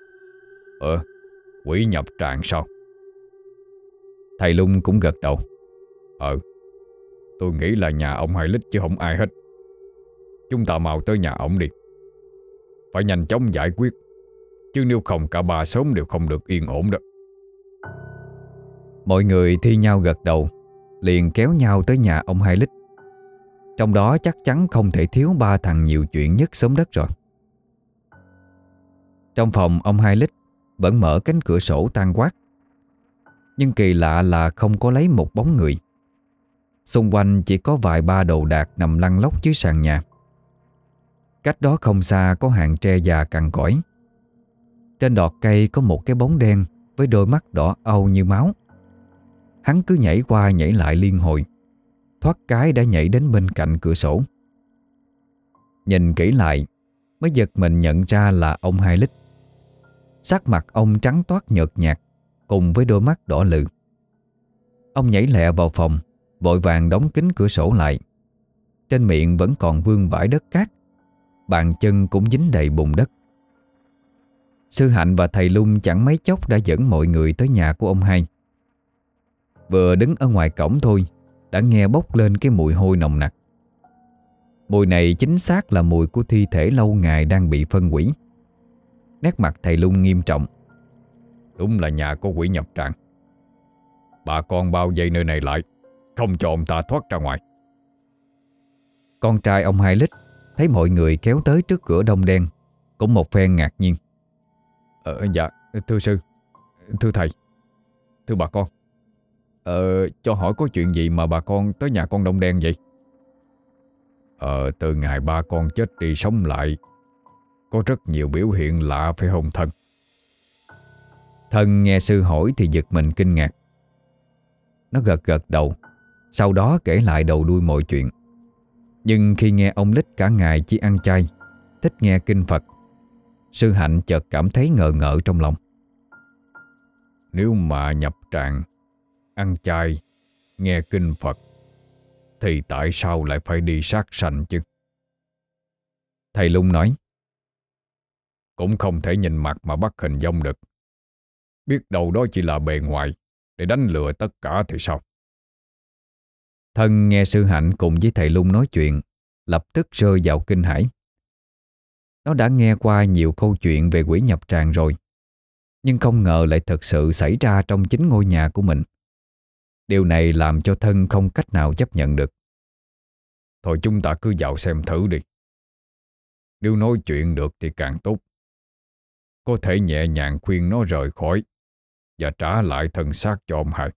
Quỷ nhập tràng sao? Thầy Lung cũng gật đầu. Tôi nghĩ là nhà ông Hai Lít chứ không ai hết. Chúng ta mau tới nhà ông đi, phải nhanh chóng giải quyết, chứ nếu không cả ba xóm đều không được yên ổn đó. Mọi người thi nhau gật đầu, liền kéo nhau tới nhà ông Hai Lít. Trong đó chắc chắn không thể thiếu ba thằng nhiều chuyện nhất xóm đất rồi. Trong phòng ông Hai Lít vẫn mở cánh cửa sổ tan quát, nhưng kỳ lạ là không có lấy một bóng người. Xung quanh chỉ có vài ba đồ đạc nằm lăn lóc dưới sàn nhà. Cách đó không xa có hàng tre già cằn cỗi. Trên đọt cây có một cái bóng đen với đôi mắt đỏ au như máu. Hắn cứ nhảy qua nhảy lại liên hồi, thoát cái đã nhảy đến bên cạnh cửa sổ. Nhìn kỹ lại mới giật mình nhận ra là ông Hai Lít. Sắc mặt ông trắng toát nhợt nhạt, cùng với đôi mắt đỏ lự. Ông nhảy lẹ vào phòng, vội vàng đóng kín cửa sổ lại. Trên miệng vẫn còn vương vãi đất cát, bàn chân cũng dính đầy bùn đất. Sư Hạnh và thầy Lung chẳng mấy chốc đã dẫn mọi người tới nhà của ông Hai. Vừa đứng ở ngoài cổng thôi đã nghe bốc lên cái mùi hôi nồng nặc. Mùi này chính xác là mùi của thi thể lâu ngày đang bị phân hủy. Nét mặt thầy Lung nghiêm trọng. Đúng là nhà có quỷ nhập tràng. Bà con bao vây nơi này lại, không cho ông ta thoát ra ngoài. Con trai ông Hai Lít thấy mọi người kéo tới trước cửa đông đen, cũng một phen ngạc nhiên. Dạ, thưa sư, thưa thầy, thưa bà con. Cho hỏi có chuyện gì mà bà con tới nhà con đông đen vậy? Từ ngày ba con chết đi sống lại, có rất nhiều biểu hiện lạ phải không Thân? Thân nghe sư hỏi thì giật mình kinh ngạc. Nó gật gật đầu, sau đó kể lại đầu đuôi mọi chuyện. Nhưng khi nghe ông Lích cả ngày chỉ ăn chay, thích nghe kinh Phật, sư Hạnh chợt cảm thấy ngờ ngợ trong lòng. Nếu mà nhập tràng, ăn chay, nghe kinh Phật, thì tại sao lại phải đi sát sanh chứ? Thầy Lung nói: Cũng không thể nhìn mặt mà bắt hình dong được. Biết đâu đó chỉ là bề ngoài để đánh lừa tất cả thì sao? Thân nghe sư Hạnh cùng với thầy Lung nói chuyện, lập tức rơi vào kinh hãi. Nó đã nghe qua nhiều câu chuyện về quỷ nhập tràng rồi, nhưng không ngờ lại thật sự xảy ra trong chính ngôi nhà của mình. Điều này làm cho Thân không cách nào chấp nhận được. Thôi chúng ta cứ vào xem thử đi. Nếu nói chuyện được thì càng tốt. Có thể nhẹ nhàng khuyên nó rời khỏi và trả lại thân xác cho ông Hai.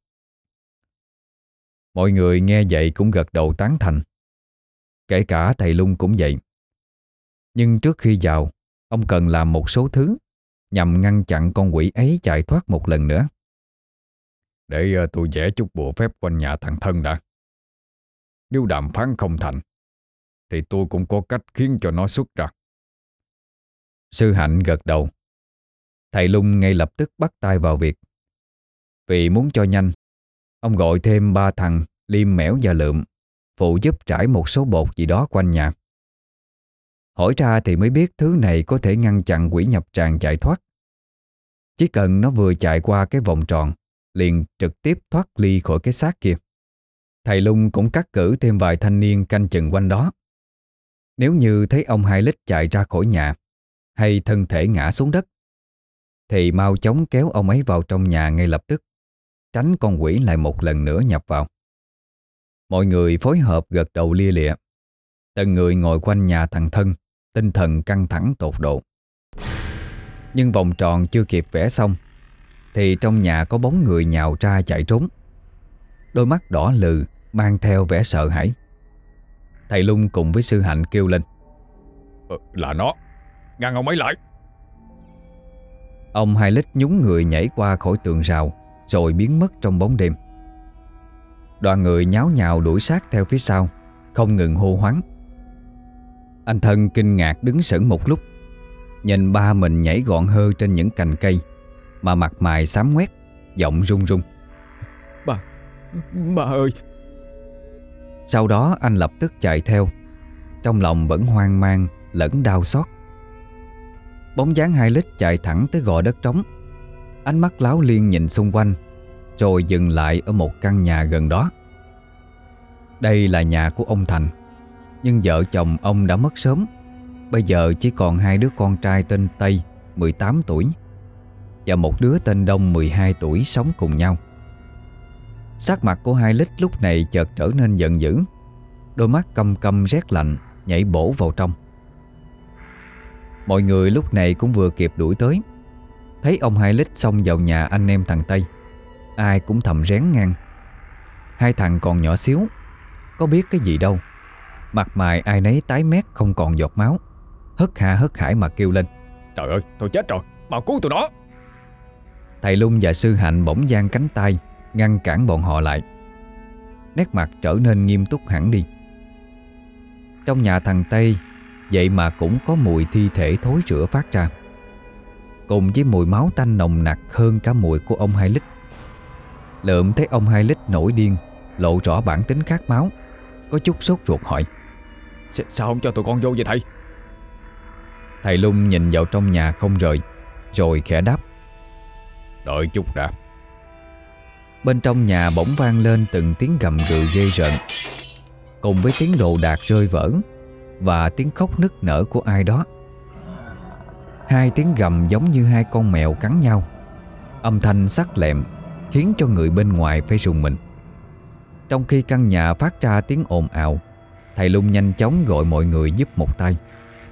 Mọi người nghe vậy cũng gật đầu tán thành. Kể cả thầy Lung cũng vậy. Nhưng trước khi vào, ông cần làm một số thứ nhằm ngăn chặn con quỷ ấy chạy thoát một lần nữa. Để tôi vẽ chút bùa phép quanh nhà thằng Thân đã. Nếu đàm phán không thành thì tôi cũng có cách khiến cho nó xuất ra. Sư Hạnh gật đầu. Thầy Lung ngay lập tức bắt tay vào việc. Vì muốn cho nhanh, ông gọi thêm 3 thằng Liêm, Mẻo và Lượm phụ giúp trải một số bột gì đó quanh nhà. Hỏi ra thì mới biết thứ này có thể ngăn chặn quỷ nhập tràng chạy thoát. Chỉ cần nó vừa chạy qua cái vòng tròn, liền trực tiếp thoát ly khỏi cái xác kia. Thầy Lung cũng cắt cử thêm vài thanh niên canh chừng quanh đó. Nếu như thấy ông Hai Lích chạy ra khỏi nhà hay thân thể ngã xuống đất, thì mau chóng kéo ông ấy vào trong nhà ngay lập tức, tránh con quỷ lại một lần nữa nhập vào. Mọi người phối hợp gật đầu lia lịa. Từng người ngồi quanh nhà thằng Thân, tinh thần căng thẳng tột độ. Nhưng vòng tròn chưa kịp vẽ xong thì trong nhà có bóng người nhào ra chạy trốn. Đôi mắt đỏ lừ mang theo vẻ sợ hãi. Thầy Lung cùng với sư Hạnh kêu lên: Là nó, ngăn ông ấy lại. Ông Hai Lích nhún người nhảy qua khỏi tường rào, rồi biến mất trong bóng đêm. Đoàn người nháo nhào đuổi sát theo phía sau, không ngừng hô hoáng. Anh Thân kinh ngạc đứng sững một lúc, nhìn ba mình nhảy gọn hơ trên những cành cây, mà mặt mày xám ngoét, giọng run run: Bà ơi! Sau đó anh lập tức chạy theo, trong lòng vẫn hoang mang lẫn đau xót. Bóng dáng Hai Lích chạy thẳng tới gò đất trống. Ánh mắt láo liên nhìn xung quanh, rồi dừng lại ở một căn nhà gần đó. Đây là nhà của ông Thành, nhưng vợ chồng ông đã mất sớm. Bây giờ chỉ còn 2 đứa con trai tên Tây 18 tuổi và một đứa tên Đông 12 tuổi sống cùng nhau. Sắc mặt của Hai Lích lúc này chợt trở nên giận dữ, đôi mắt căm căm rét lạnh nhảy bổ vào trong. Mọi người lúc này cũng vừa kịp đuổi tới. Thấy ông Hai Lích xông vào nhà anh em thằng Tây, ai cũng thầm rén ngang. Hai thằng còn nhỏ xíu, có biết cái gì đâu. Mặt mày ai nấy tái mét không còn giọt máu, hớt ha hớt hải mà kêu lên: Trời ơi, tôi chết rồi, mau cứu tụi nó. Thầy Lung và sư Hạnh bỗng giang cánh tay ngăn cản bọn họ lại. Nét mặt trở nên nghiêm túc hẳn đi. Trong nhà thằng Tây vậy mà cũng có mùi thi thể thối rữa phát ra, cùng với mùi máu tanh nồng nặc hơn cả mùi của ông Hai Lích. Lượm thấy ông Hai Lích nổi điên, lộ rõ bản tính khát máu, có chút sốt ruột hỏi: Sao không cho tụi con vô vậy thầy? Thầy Lung nhìn vào trong nhà không rời, rồi khẽ đáp: Đợi chút đã. Bên trong nhà bỗng vang lên từng tiếng gầm gừ ghê rợn, cùng với tiếng đồ đạc rơi vỡ và tiếng khóc nức nở của ai đó. 2 tiếng gầm giống như 2 con mèo cắn nhau, âm thanh sắc lẹm khiến cho người bên ngoài phải rùng mình. Trong khi căn nhà phát ra tiếng ồn ào, thầy Lung nhanh chóng gọi mọi người giúp một tay.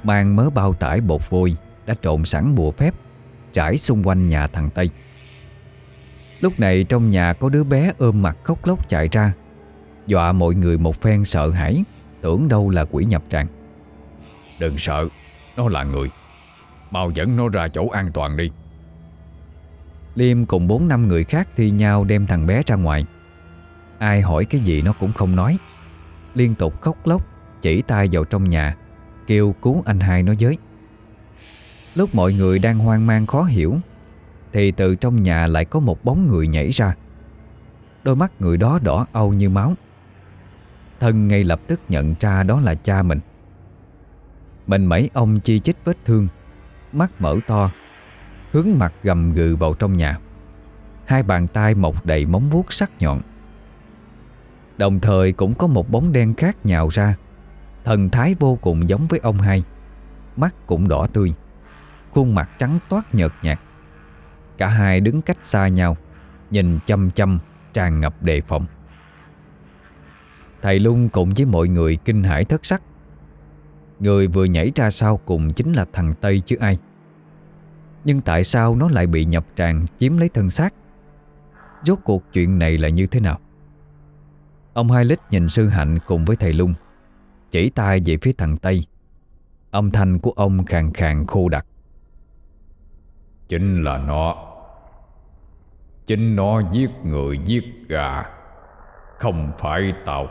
mang mớ bao tải bột vôi đã trộn sẵn bùa phép trải xung quanh nhà thằng Tây. Lúc này trong nhà có đứa bé ôm mặt khóc lóc chạy ra, dọa mọi người một phen sợ hãi, tưởng đâu là quỷ nhập tràng. Đừng sợ, nó là người. Mau dẫn nó ra chỗ an toàn đi. Liêm cùng 4-5 người khác thi nhau đem thằng bé ra ngoài. Ai hỏi cái gì nó cũng không nói, liên tục khóc lóc chỉ tay vào trong nhà, kêu cứu anh hai nó với. Lúc mọi người đang hoang mang khó hiểu thì từ trong nhà lại có một bóng người nhảy ra. Đôi mắt người đó đỏ au như máu. Thân ngay lập tức nhận ra đó là cha mình. Mình mấy ông chi chít vết thương, mắt mở to, hướng mặt gầm gừ vào trong nhà. Hai bàn tay mọc đầy móng vuốt sắc nhọn. Đồng thời cũng có một bóng đen khác nhào ra, thần thái vô cùng giống với ông hai. Mắt cũng đỏ tươi, khuôn mặt trắng toát nhợt nhạt. Cả hai đứng cách xa nhau, nhìn chăm chăm, tràn ngập đề phòng. Thầy Lung cùng với mọi người kinh hãi thất sắc. Người vừa nhảy ra sau cùng chính là thằng Tây chứ ai. Nhưng tại sao nó lại bị nhập tràng chiếm lấy thân xác? Rốt cuộc chuyện này là như thế nào? Ông Hai Lít nhìn sư Hạnh cùng với thầy Lung, chỉ tay về phía thằng Tây. Âm thanh của ông khàn khàn khô đặc. Chính là nó. Chính nó giết người giết gà, không phải tao.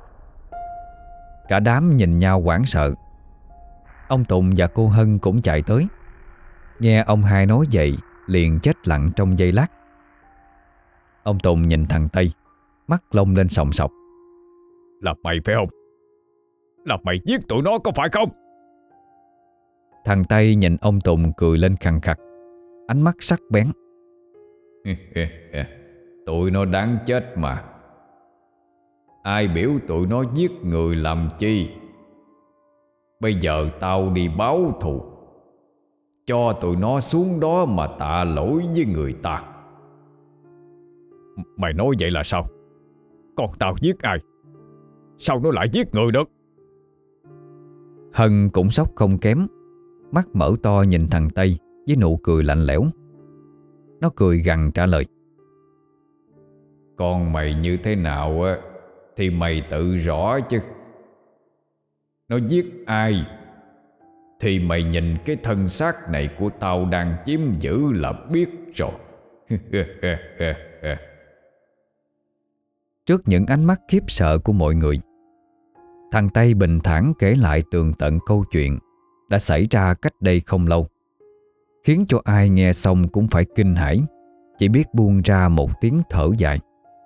Cả đám nhìn nhau hoảng sợ. Ông Tùng và cô Hân cũng chạy tới. Nghe ông hai nói vậy liền chết lặng trong giây lát. Ông Tùng nhìn thằng Tây, mắt lông lên sòng sọc. Là mày phải không? Là mày giết tụi nó có phải không? Thằng Tây nhìn ông Tùng cười lên khằng khặc, ánh mắt sắc bén. Tụi nó đáng chết mà. Ai biểu tụi nó giết người làm chi? Bây giờ tao đi báo thù, cho tụi nó xuống đó mà tạ lỗi với người ta. Mày nói vậy là sao? Còn tao giết ai? Sao nó lại giết người được? Hân cũng sốc không kém, mắt mở to nhìn thằng Tây với nụ cười lạnh lẽo. Nó cười gằn trả lời. Con mày như thế nào á thì mày tự rõ chứ. Nó giết ai thì mày nhìn cái thân xác này của tao đang chiếm giữ là biết rồi. Trước những ánh mắt khiếp sợ của mọi người, thằng Tây bình thản kể lại tường tận câu chuyện đã xảy ra cách đây không lâu, khiến cho ai nghe xong cũng phải kinh hãi, chỉ biết buông ra một tiếng thở dài.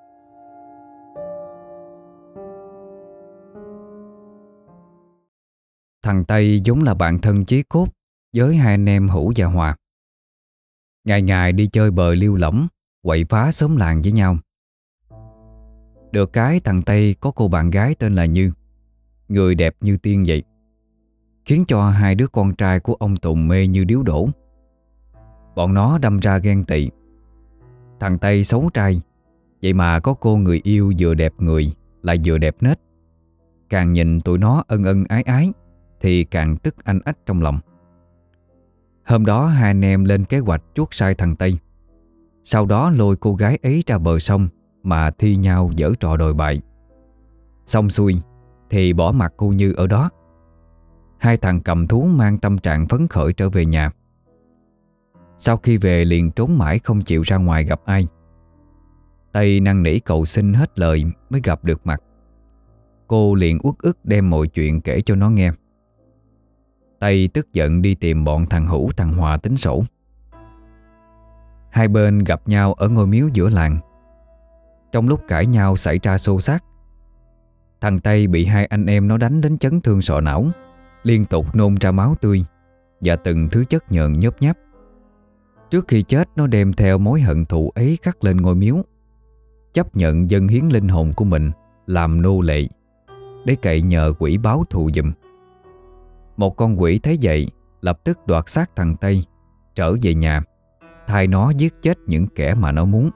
Thằng Tây vốn là bạn thân chí cốt với hai anh em Hữu và Hòa. Ngày ngày đi chơi bời liêu lỏng, quậy phá xóm làng với nhau. Được cái thằng Tây có cô bạn gái tên là Như, người đẹp như tiên vậy, khiến cho hai đứa con trai của ông Tùng mê như điếu đổ. Bọn nó đâm ra ghen tị. Thằng Tây xấu trai, vậy mà có cô người yêu vừa đẹp người lại vừa đẹp nết. Càng nhìn tụi nó ân ân ái ái thì càng tức anh ách trong lòng. Hôm đó hai anh em lên kế hoạch chuốc sai thằng Tây, sau đó lôi cô gái ấy ra bờ sông mà thi nhau giở trò đồi bại. Xong xuôi thì bỏ mặc cô Như ở đó. Hai thằng cầm thú mang tâm trạng phấn khởi trở về nhà. Sau khi về liền trốn mãi không chịu ra ngoài gặp ai. Tây năn nỉ cầu xin hết lời mới gặp được mặt. Cô liền uất ức đem mọi chuyện kể cho nó nghe. Tây tức giận đi tìm bọn thằng Hữu thằng Hòa tính sổ. Hai bên gặp nhau ở ngôi miếu giữa làng. Trong lúc cãi nhau xảy ra xô xát, thằng Tây bị hai anh em nó đánh đến chấn thương sọ não, liên tục nôn ra máu tươi và từng thứ chất nhờn nhớp nháp. Trước khi chết nó đem theo mối hận thù ấy khắc lên ngôi miếu, chấp nhận dâng hiến linh hồn của mình làm nô lệ để cậy nhờ quỷ báo thù giùm. Một con quỷ thấy vậy lập tức đoạt xác thằng Tây trở về nhà, thay nó giết chết những kẻ mà nó muốn.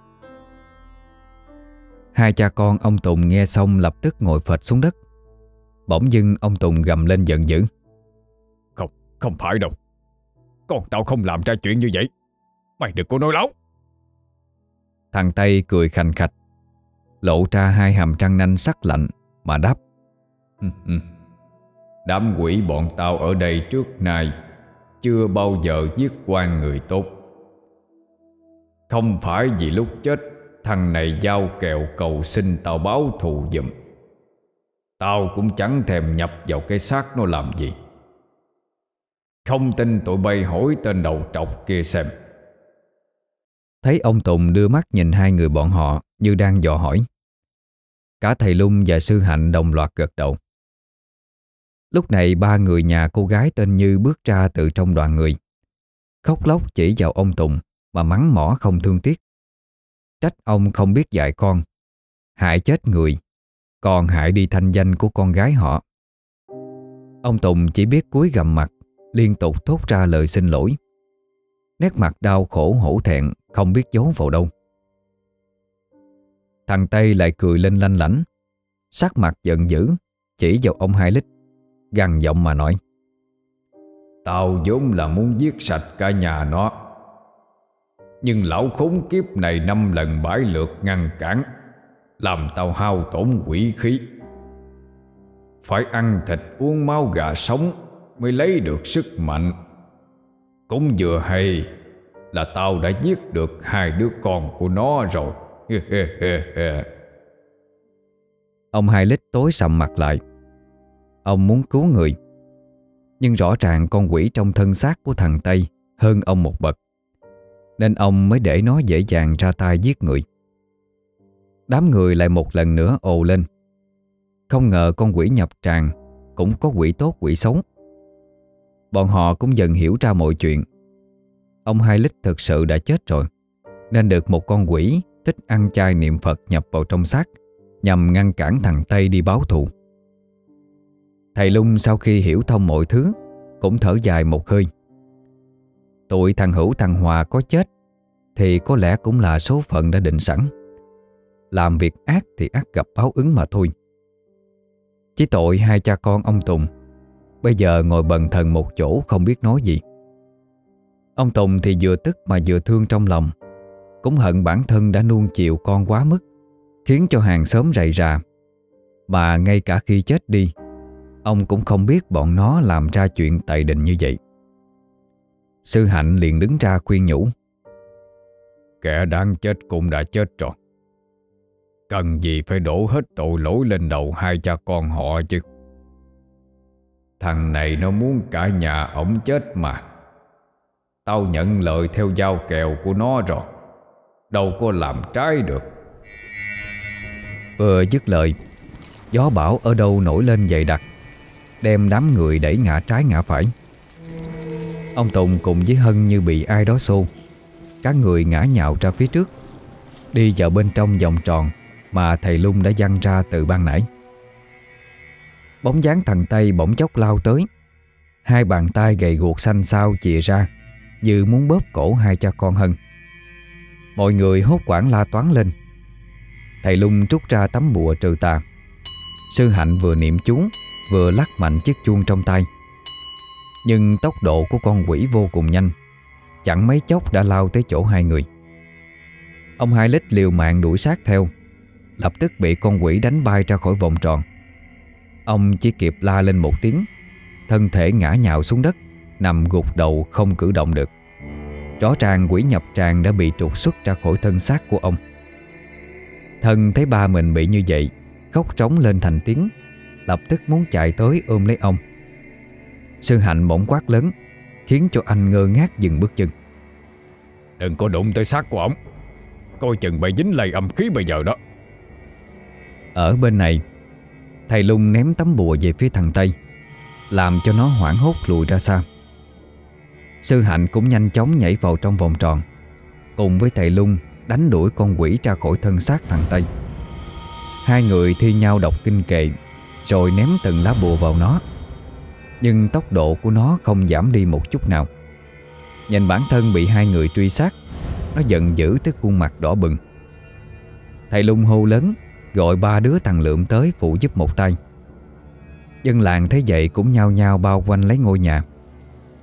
Hai cha con ông Tùng nghe xong lập tức ngồi phịch xuống đất. Bỗng dưng ông Tùng gầm lên giận dữ. Không phải đâu. Con tao không làm ra chuyện như vậy. Mày đừng có nói láo. Thằng Tây cười khành khạch, lộ ra hai hàm răng nanh sắc lạnh mà đáp. Đám quỷ bọn tao ở đây trước nay chưa bao giờ giết oan người tốt. Không phải vì lúc chết thằng này giao kèo cầu xin tao báo thù giùm. Tao cũng chẳng thèm nhập vào cái xác nó làm gì. Không tin tụi bay hỏi tên đầu trọc kia xem. Thấy ông Tùng đưa mắt nhìn hai người bọn họ như đang dò hỏi. Cả thầy Lung và sư Hạnh đồng loạt gật đầu. Lúc này ba người nhà cô gái tên Như bước ra từ trong đoàn người, khóc lóc chỉ vào ông Tùng mà mắng mỏ không thương tiếc. Trách ông không biết dạy con, hại chết người, còn hại đi thanh danh của con gái họ. Ông Tùng chỉ biết cúi gằm mặt, liên tục thốt ra lời xin lỗi. Nét mặt đau khổ hổ thẹn, không biết giấu vào đâu. Thằng Tây lại cười lên lanh lảnh, sắc mặt giận dữ, chỉ vào ông Hai Lít, gằn giọng mà nói. Tao vốn là muốn giết sạch cả nhà nó, nhưng lão khốn kiếp này 5 lần 7 lượt ngăn cản, làm tao hao tổn quỷ khí. Phải ăn thịt uống máu gà sống mới lấy được sức mạnh. Cũng vừa hay là tao đã giết được 2 đứa con của nó rồi. Ông Hai Lít tối sầm mặt lại. Ông muốn cứu người, nhưng rõ ràng con quỷ trong thân xác của thằng Tây hơn ông một bậc, nên ông mới để nó dễ dàng ra tay giết người. Đám người lại một lần nữa ồ lên. Không ngờ con quỷ nhập tràng cũng có quỷ tốt quỷ xấu. Bọn họ cũng dần hiểu ra mọi chuyện. Ông Hai Lít thực sự đã chết rồi, nên được một con quỷ thích ăn chay niệm Phật nhập vào trong xác, nhằm ngăn cản thằng Tây đi báo thù. Thầy Lung sau khi hiểu thông mọi thứ cũng thở dài một hơi. Tụi thằng Hữu thằng Hòa có chết thì có lẽ cũng là số phận đã định sẵn. Làm việc ác thì ắt gặp báo ứng mà thôi. Chỉ tội hai cha con ông Tùng bây giờ ngồi bần thần một chỗ không biết nói gì. Ông Tùng thì vừa tức mà vừa thương trong lòng, cũng hận bản thân đã nuông chiều con quá mức, khiến cho hàng xóm rầy rà. Mà ngay cả khi chết đi, ông cũng không biết bọn nó làm ra chuyện tày đình như vậy. Sư Hạnh liền đứng ra khuyên nhủ. Kẻ đáng chết cũng đã chết rồi, cần gì phải đổ hết tội lỗi lên đầu hai cha con họ chứ. Thằng này nó muốn cả nhà ổng chết mà. Tao nhận lời theo giao kèo của nó rồi, đâu có làm trái được. Vừa dứt lời, gió bão ở đâu nổi lên dày đặc, đem đám người đẩy ngã trái ngã phải. Ông Tùng cùng với Hân như bị ai đó xô, các người ngã nhào ra phía trước, đi vào bên trong vòng tròn mà thầy Lung đã văng ra từ ban nãy. Bóng dáng thằng Tây bỗng chốc lao tới, hai bàn tay gầy guộc xanh xao chìa ra như muốn bóp cổ hai cha con Hân. Mọi người hốt hoảng la toáng lên. Thầy Lung trút ra tấm bùa trừ tà. Sư Hạnh vừa niệm chú vừa lắc mạnh chiếc chuông trong tay. Nhưng tốc độ của con quỷ vô cùng nhanh, chẳng mấy chốc đã lao tới chỗ hai người. Ông Hai Lít liều mạng đuổi sát theo, lập tức bị con quỷ đánh bay ra khỏi vòng tròn. Ông chỉ kịp la lên một tiếng, thân thể ngã nhào xuống đất, nằm gục đầu không cử động được. Rõ ràng quỷ nhập tràng đã bị trục xuất ra khỏi thân xác của ông. Thân thấy ba mình bị như vậy, khóc trống lên thành tiếng, lập tức muốn chạy tới ôm lấy ông. Sư Hạnh bỗng quát lớn, khiến cho anh ngơ ngác dừng bước chân. Đừng có đụng tới xác của ổng, coi chừng bị dính lây âm khí bây giờ đó. Ở bên này, thầy Lung ném tấm bùa về phía thằng Tây, làm cho nó hoảng hốt lùi ra xa. Sư Hạnh cũng nhanh chóng nhảy vào trong vòng tròn, cùng với thầy Lung đánh đuổi con quỷ ra khỏi thân xác thằng Tây. Hai người thi nhau đọc kinh kệ, rồi ném từng lá bùa vào nó. Nhưng tốc độ của nó không giảm đi một chút nào. Nhìn bản thân bị hai người truy sát, nó giận dữ tới khuôn mặt đỏ bừng. Thầy Lung hô lớn, gọi ba đứa thằng Lượm tới phụ giúp một tay. Dân làng thấy vậy cũng nhao nhao bao quanh lấy ngôi nhà.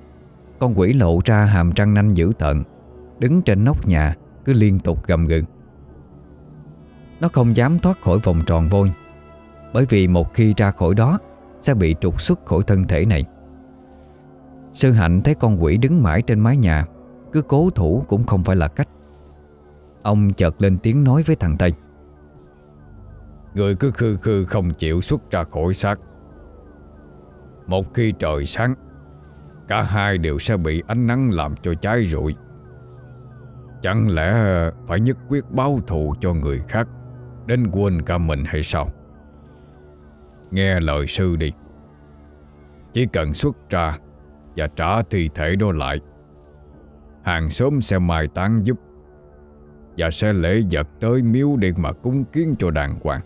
Con quỷ lộ ra hàm răng nanh dữ tợn, đứng trên nóc nhà cứ liên tục gầm gừ. Nó không dám thoát khỏi vòng tròn vôi, bởi vì một khi ra khỏi đó sẽ bị trục xuất khỏi thân thể này. Sư Hạnh thấy con quỷ đứng mãi trên mái nhà, cứ cố thủ cũng không phải là cách. Ông chợt lên tiếng nói với thằng Tây: Người cứ khư khư không chịu xuất ra khỏi xác. Một khi trời sáng, cả hai đều sẽ bị ánh nắng làm cho cháy rụi. Chẳng lẽ phải nhất quyết báo thù cho người khác đến quên cả mình hay sao? Nghe lời sư đi. Chỉ cần xuất ra và trả thi thể đó lại, hàng xóm sẽ mai táng giúp, và sẽ lễ vật tới miếu để mà cúng kiến cho đàng hoàng.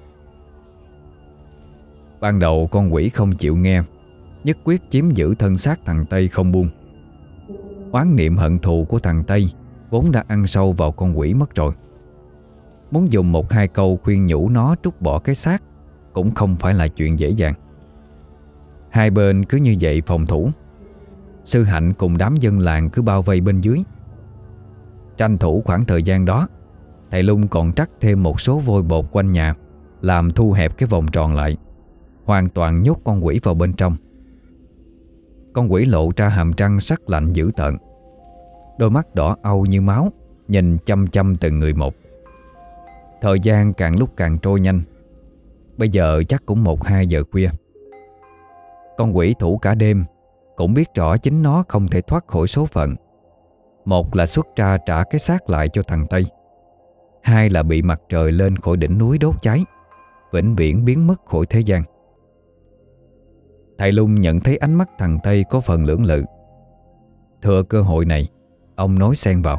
Ban đầu con quỷ không chịu nghe, nhất quyết chiếm giữ thân xác thằng Tây không buông. Oán niệm hận thù của thằng Tây vốn đã ăn sâu vào con quỷ mất rồi. Muốn dùng một hai câu khuyên nhủ nó trút bỏ cái xác cũng không phải là chuyện dễ dàng. Hai bên cứ như vậy phòng thủ. Sư Hạnh cùng đám dân làng cứ bao vây bên dưới. Tranh thủ khoảng thời gian đó, thầy Lung còn trắc thêm một số vôi bột quanh nhà, làm thu hẹp cái vòng tròn lại, hoàn toàn nhốt con quỷ vào bên trong. Con quỷ lộ ra hàm răng sắc lạnh dữ tợn, đôi mắt đỏ au như máu, nhìn chăm chăm từng người một. Thời gian càng lúc càng trôi nhanh. Bây giờ chắc cũng 1-2 giờ khuya. Con quỷ thủ cả đêm, cũng biết rõ chính nó không thể thoát khỏi số phận. Một là xuất ra trả cái xác lại cho thằng Tây, hai là bị mặt trời lên khỏi đỉnh núi đốt cháy, vĩnh viễn biến mất khỏi thế gian. Thầy Lung nhận thấy ánh mắt thằng Tây có phần lưỡng lự. Thừa cơ hội này, ông nói xen vào: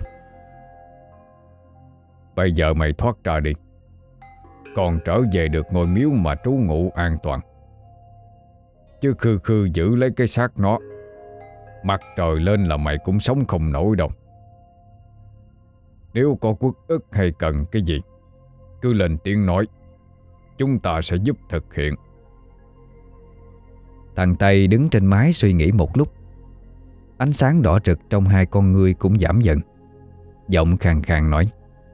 Bây giờ mày thoát ra đi, còn trở về được ngôi miếu mà trú ngụ an toàn. Chứ khư khư giữ lấy cái xác nó, mặt trời lên là mày cũng sống không nổi đâu. Nếu có uất ức hay cần cái gì, cứ lên tiếng nói, chúng ta sẽ giúp thực hiện. Thằng Tây đứng trên mái suy nghĩ một lúc. Ánh sáng đỏ rực trong hai con ngươi cũng giảm dần. Giọng khàn khàn nói: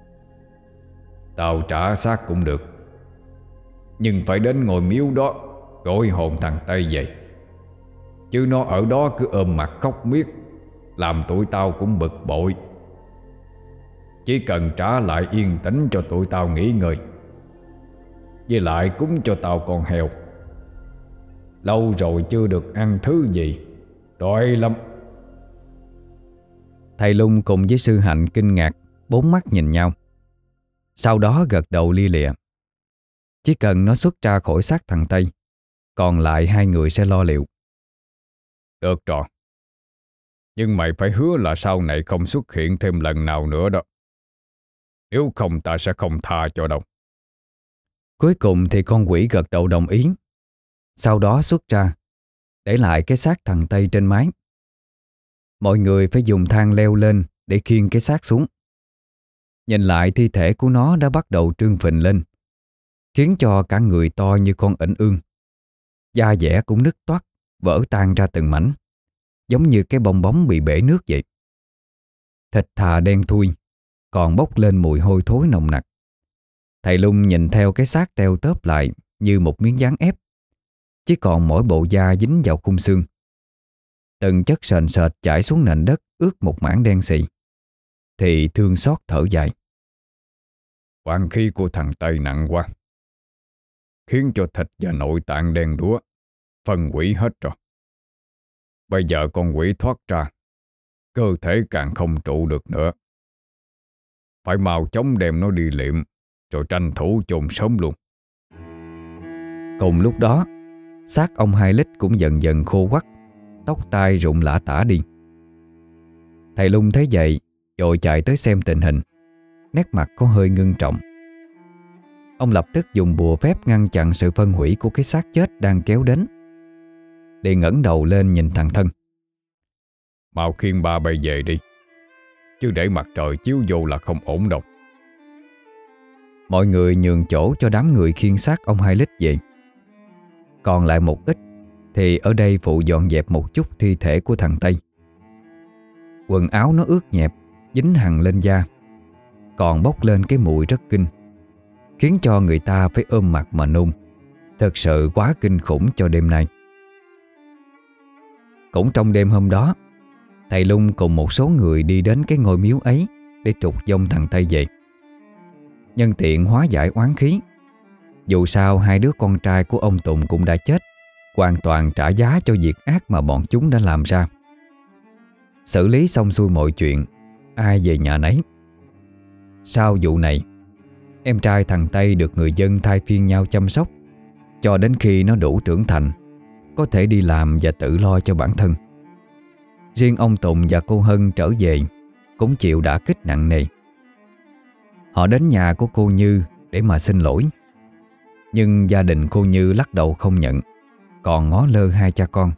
Tao trả xác cũng được, nhưng phải đến ngôi miếu đó gọi hồn thằng Tây về. Chứ nó ở đó cứ ôm mặt khóc miết, làm tụi tao cũng bực bội. Chỉ cần trả lại yên tĩnh cho tụi tao nghỉ ngơi, với lại cúng cho tao con heo. Lâu rồi chưa được ăn thứ gì, đói lắm. Thầy Lung cùng với sư Hạnh kinh ngạc, bốn mắt nhìn nhau. Sau đó gật đầu lia lịa. Chỉ cần nó xuất ra khỏi xác thằng Tây, còn lại hai người sẽ lo liệu. Được rồi, nhưng mày phải hứa là sau này không xuất hiện thêm lần nào nữa đó. Nếu không ta sẽ không tha cho đâu. Cuối cùng thì con quỷ gật đầu đồng ý. Sau đó xuất ra, để lại cái xác thằng Tây trên mái. Mọi người phải dùng thang leo lên để khiêng cái xác xuống. Nhìn lại thi thể của nó đã bắt đầu trương phình lên, khiến cho cả người to như con ểnh ương. Da dẻ cũng nứt toác, vỡ tan ra từng mảnh, giống như cái bong bóng bị bể nước vậy. Thịt thà đen thui, còn bốc lên mùi hôi thối nồng nặc. Thầy Lung nhìn theo cái xác teo tóp lại như một miếng dán ép, chỉ còn mỗi bộ da dính vào khung xương. Từng chất sền sệt chảy xuống nền đất ướt một mảng đen xì, thì thương xót thở dài. Oán khí của thằng Tây nặng quá, khiến cho thịt và nội tạng đen đúa, phân hủy hết rồi. Bây giờ con quỷ thoát ra, cơ thể càng không trụ được nữa. Phải mau chóng đem nó đi liệm, rồi tranh thủ chôn sớm luôn. Cùng lúc đó, xác ông Hai Lít cũng dần dần khô quắt, tóc tai rụng lả tả đi. Thầy Lung thấy vậy, vội chạy tới xem tình hình, nét mặt có hơi ngưng trọng. Ông lập tức dùng bùa phép ngăn chặn sự phân hủy của cái xác chết đang kéo đến. Liền ngẩng đầu lên nhìn thằng Thân. Mau khiêng ba bay về đi, chứ để mặt trời chiếu vô là không ổn đâu. Mọi người nhường chỗ cho đám người khiêng xác ông Hai Lít về. Còn lại một ít thì ở đây phụ dọn dẹp một chút thi thể của thằng Tây. Quần áo nó ướt nhẹp, dính hằn lên da, còn bốc lên cái mùi rất kinh, khiến cho người ta phải ôm mặt mà nôn. Thật sự quá kinh khủng cho đêm nay. Cũng trong đêm hôm đó, thầy Lung cùng một số người đi đến cái ngôi miếu ấy để trục vong thằng Tây về, nhân tiện hóa giải oán khí. Dù sao hai đứa con trai của ông Tùng cũng đã chết, hoàn toàn trả giá cho việc ác mà bọn chúng đã làm ra. Xử lý xong xuôi mọi chuyện, ai về nhà nấy. Sau vụ này, em trai thằng Tây được người dân thay phiên nhau chăm sóc cho đến khi nó đủ trưởng thành, có thể đi làm và tự lo cho bản thân. Riêng ông Tùng và cô Hân trở về cũng chịu đả kích nặng nề. Họ đến nhà của cô Như để mà xin lỗi, nhưng gia đình cô Như lắc đầu không nhận, còn ngó lơ hai cha con.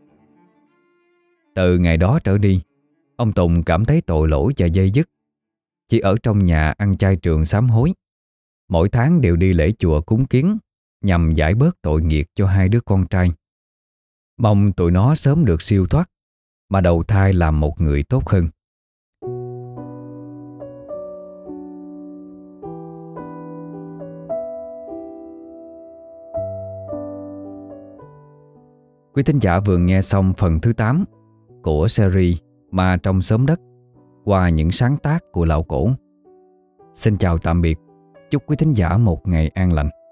Từ ngày đó trở đi, ông Tùng cảm thấy tội lỗi và day dứt. Chỉ ở trong nhà ăn chay trường sám hối, mỗi tháng đều đi lễ chùa cúng kiến nhằm giải bớt tội nghiệp cho hai đứa con trai. Mong tụi nó sớm được siêu thoát mà đầu thai làm một người tốt hơn. Quý thính giả vừa nghe xong phần thứ 8 của series Ma Trong Xóm Đất qua những sáng tác của Lão Cổ. Xin chào tạm biệt, chúc quý thính giả một ngày an lành.